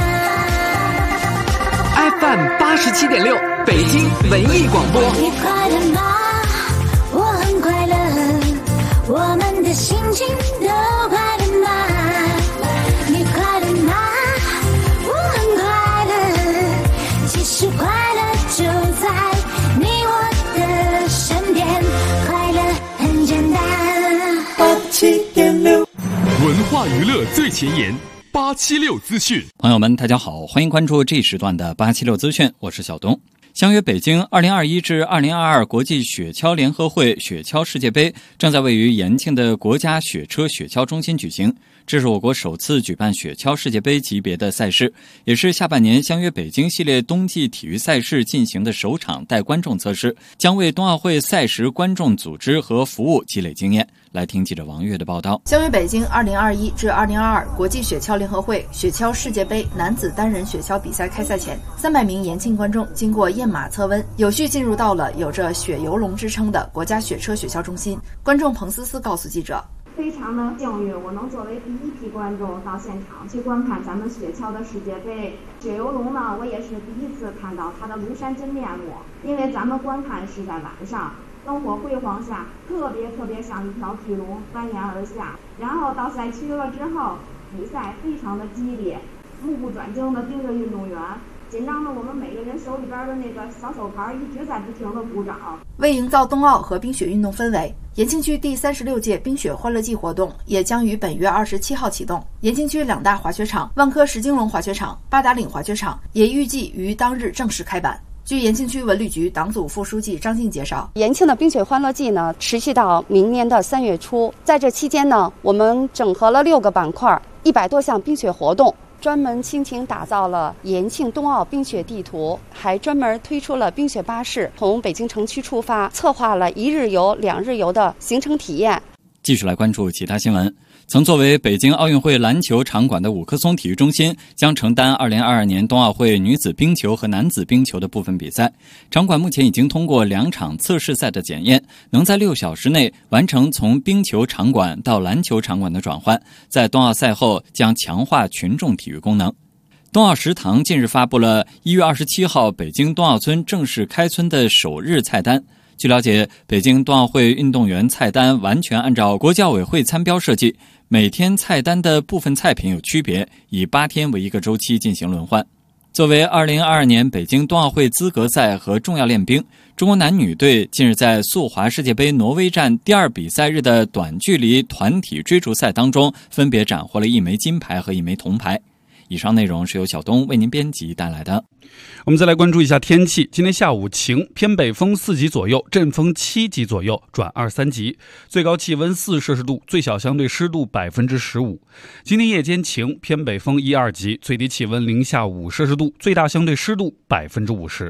？FM 87.6，北京文艺广播。 你快乐吗？我很快乐，我们的心情都快乐吗？你快乐吗？我很快乐，其实快乐就在你我的身边，快乐很简单。87.6， 文化娱乐最前沿，876资讯。 朋友们，大家好，欢迎关注这时段的876资讯，我是小东。相约北京2021至2022国际雪橇联合会雪橇世界杯正在位于延庆的国家雪车雪橇中心举行。这是我国首次举办雪橇世界杯级别的赛事，也是下半年相约北京系列冬季体育赛事进行的首场带观众测试，将为冬奥会赛时观众组织和服务积累经验。来听记者王悦的报道。 相约北京2021至2022国际雪橇联合会雪橇世界杯男子单人雪橇比赛开赛前，300名延庆观众经过验码测温，有序进入到了有着雪游龙之称的国家雪车雪橇中心。观众彭思思告诉记者， 非常的幸运，我能作为第一批观众到现场去观看咱们雪橇的世界杯。雪游龙呢，我也是第一次看到它的庐山真面目，因为咱们观看是在晚上，灯火辉煌下，特别像一条巨龙蜿蜒而下。然后到赛区了之后，比赛非常的激烈，目不转睛的盯着运动员，紧张的我们每个人手里边的那个小手牌一直在不停的鼓掌。 为营造冬奥和冰雪运动氛围，延庆区第36届冰雪欢乐季活动也将于本月27号启动。延庆区2大滑雪场万科石金龙滑雪场、八达岭滑雪场也预计于当日正式开板。据延庆区文旅局党组副书记张静介绍， 延庆的冰雪欢乐季呢，持续到明年的3月初。在这期间呢，我们整合了6个板块，100多项冰雪活动，专门倾情打造了延庆冬奥冰雪地图，还专门推出了冰雪巴士，从北京城区出发，策划了1日游、2日游的行程体验。 继续来关注其他新闻。曾作为北京奥运会篮球场馆的五棵松体育中心将承担2022年冬奥会女子冰球和男子冰球的部分比赛。场馆目前已经通过2场测试赛的检验，能在6小时内完成从冰球场馆到篮球场馆的转换，在冬奥赛后将强化群众体育功能。冬奥食堂近日发布了1月27号北京冬奥村正式开村的首日菜单。据了解，北京冬奥会运动员菜单完全按照国际奥委会参标设计，每天菜单的部分菜品有区别，以8天为一个周期进行轮换。作为2022年北京冬奥会资格赛和重要练兵，中国男女队近日在速滑世界杯挪威站第2比赛日的短距离团体追逐赛当中，分别斩获了1枚金牌和1枚铜牌。以上内容是由小东为您编辑带来的。 我们再来关注一下天气。今天下午晴，偏北风4级左右，阵风7级左右转2、3级，最高气温4摄氏度，最小相对湿度15%。今天夜间晴，偏北风1、2级，最低气温零下5摄氏度，最大相对湿度50%。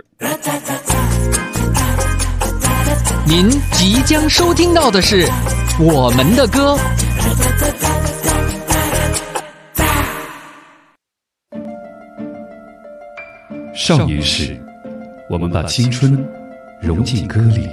您即将收听到的是我们的歌。 少年时，我们把青春融进歌里。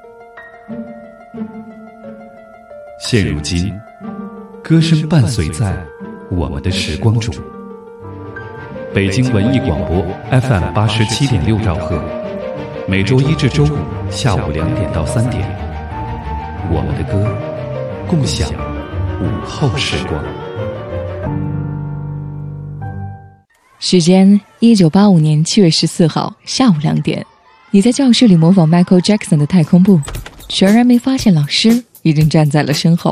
现如今，歌声伴随在我们的时光中。北京文艺广播 FM 87.6兆赫，每周1至周5下午2点到3点，我们的歌，共享午后时光。 时间1985年7月14号下午2点，你在教室里模仿 Michael Jackson 的太空步，全然没发现老师已经站在了身后。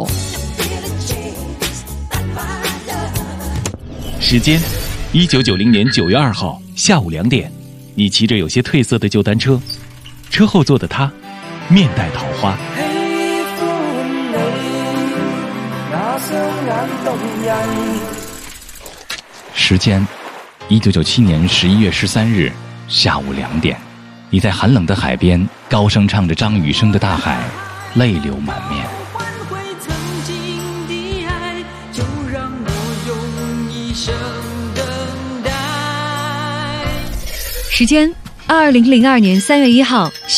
时间1990年9月2号下午2点，你骑着有些褪色的旧单车，车后座的他面带桃花。 时间1997年11月13日下午2点，你在寒冷的海边高声唱着张雨生的《大海》，泪流满面。 时间2002年3月1号。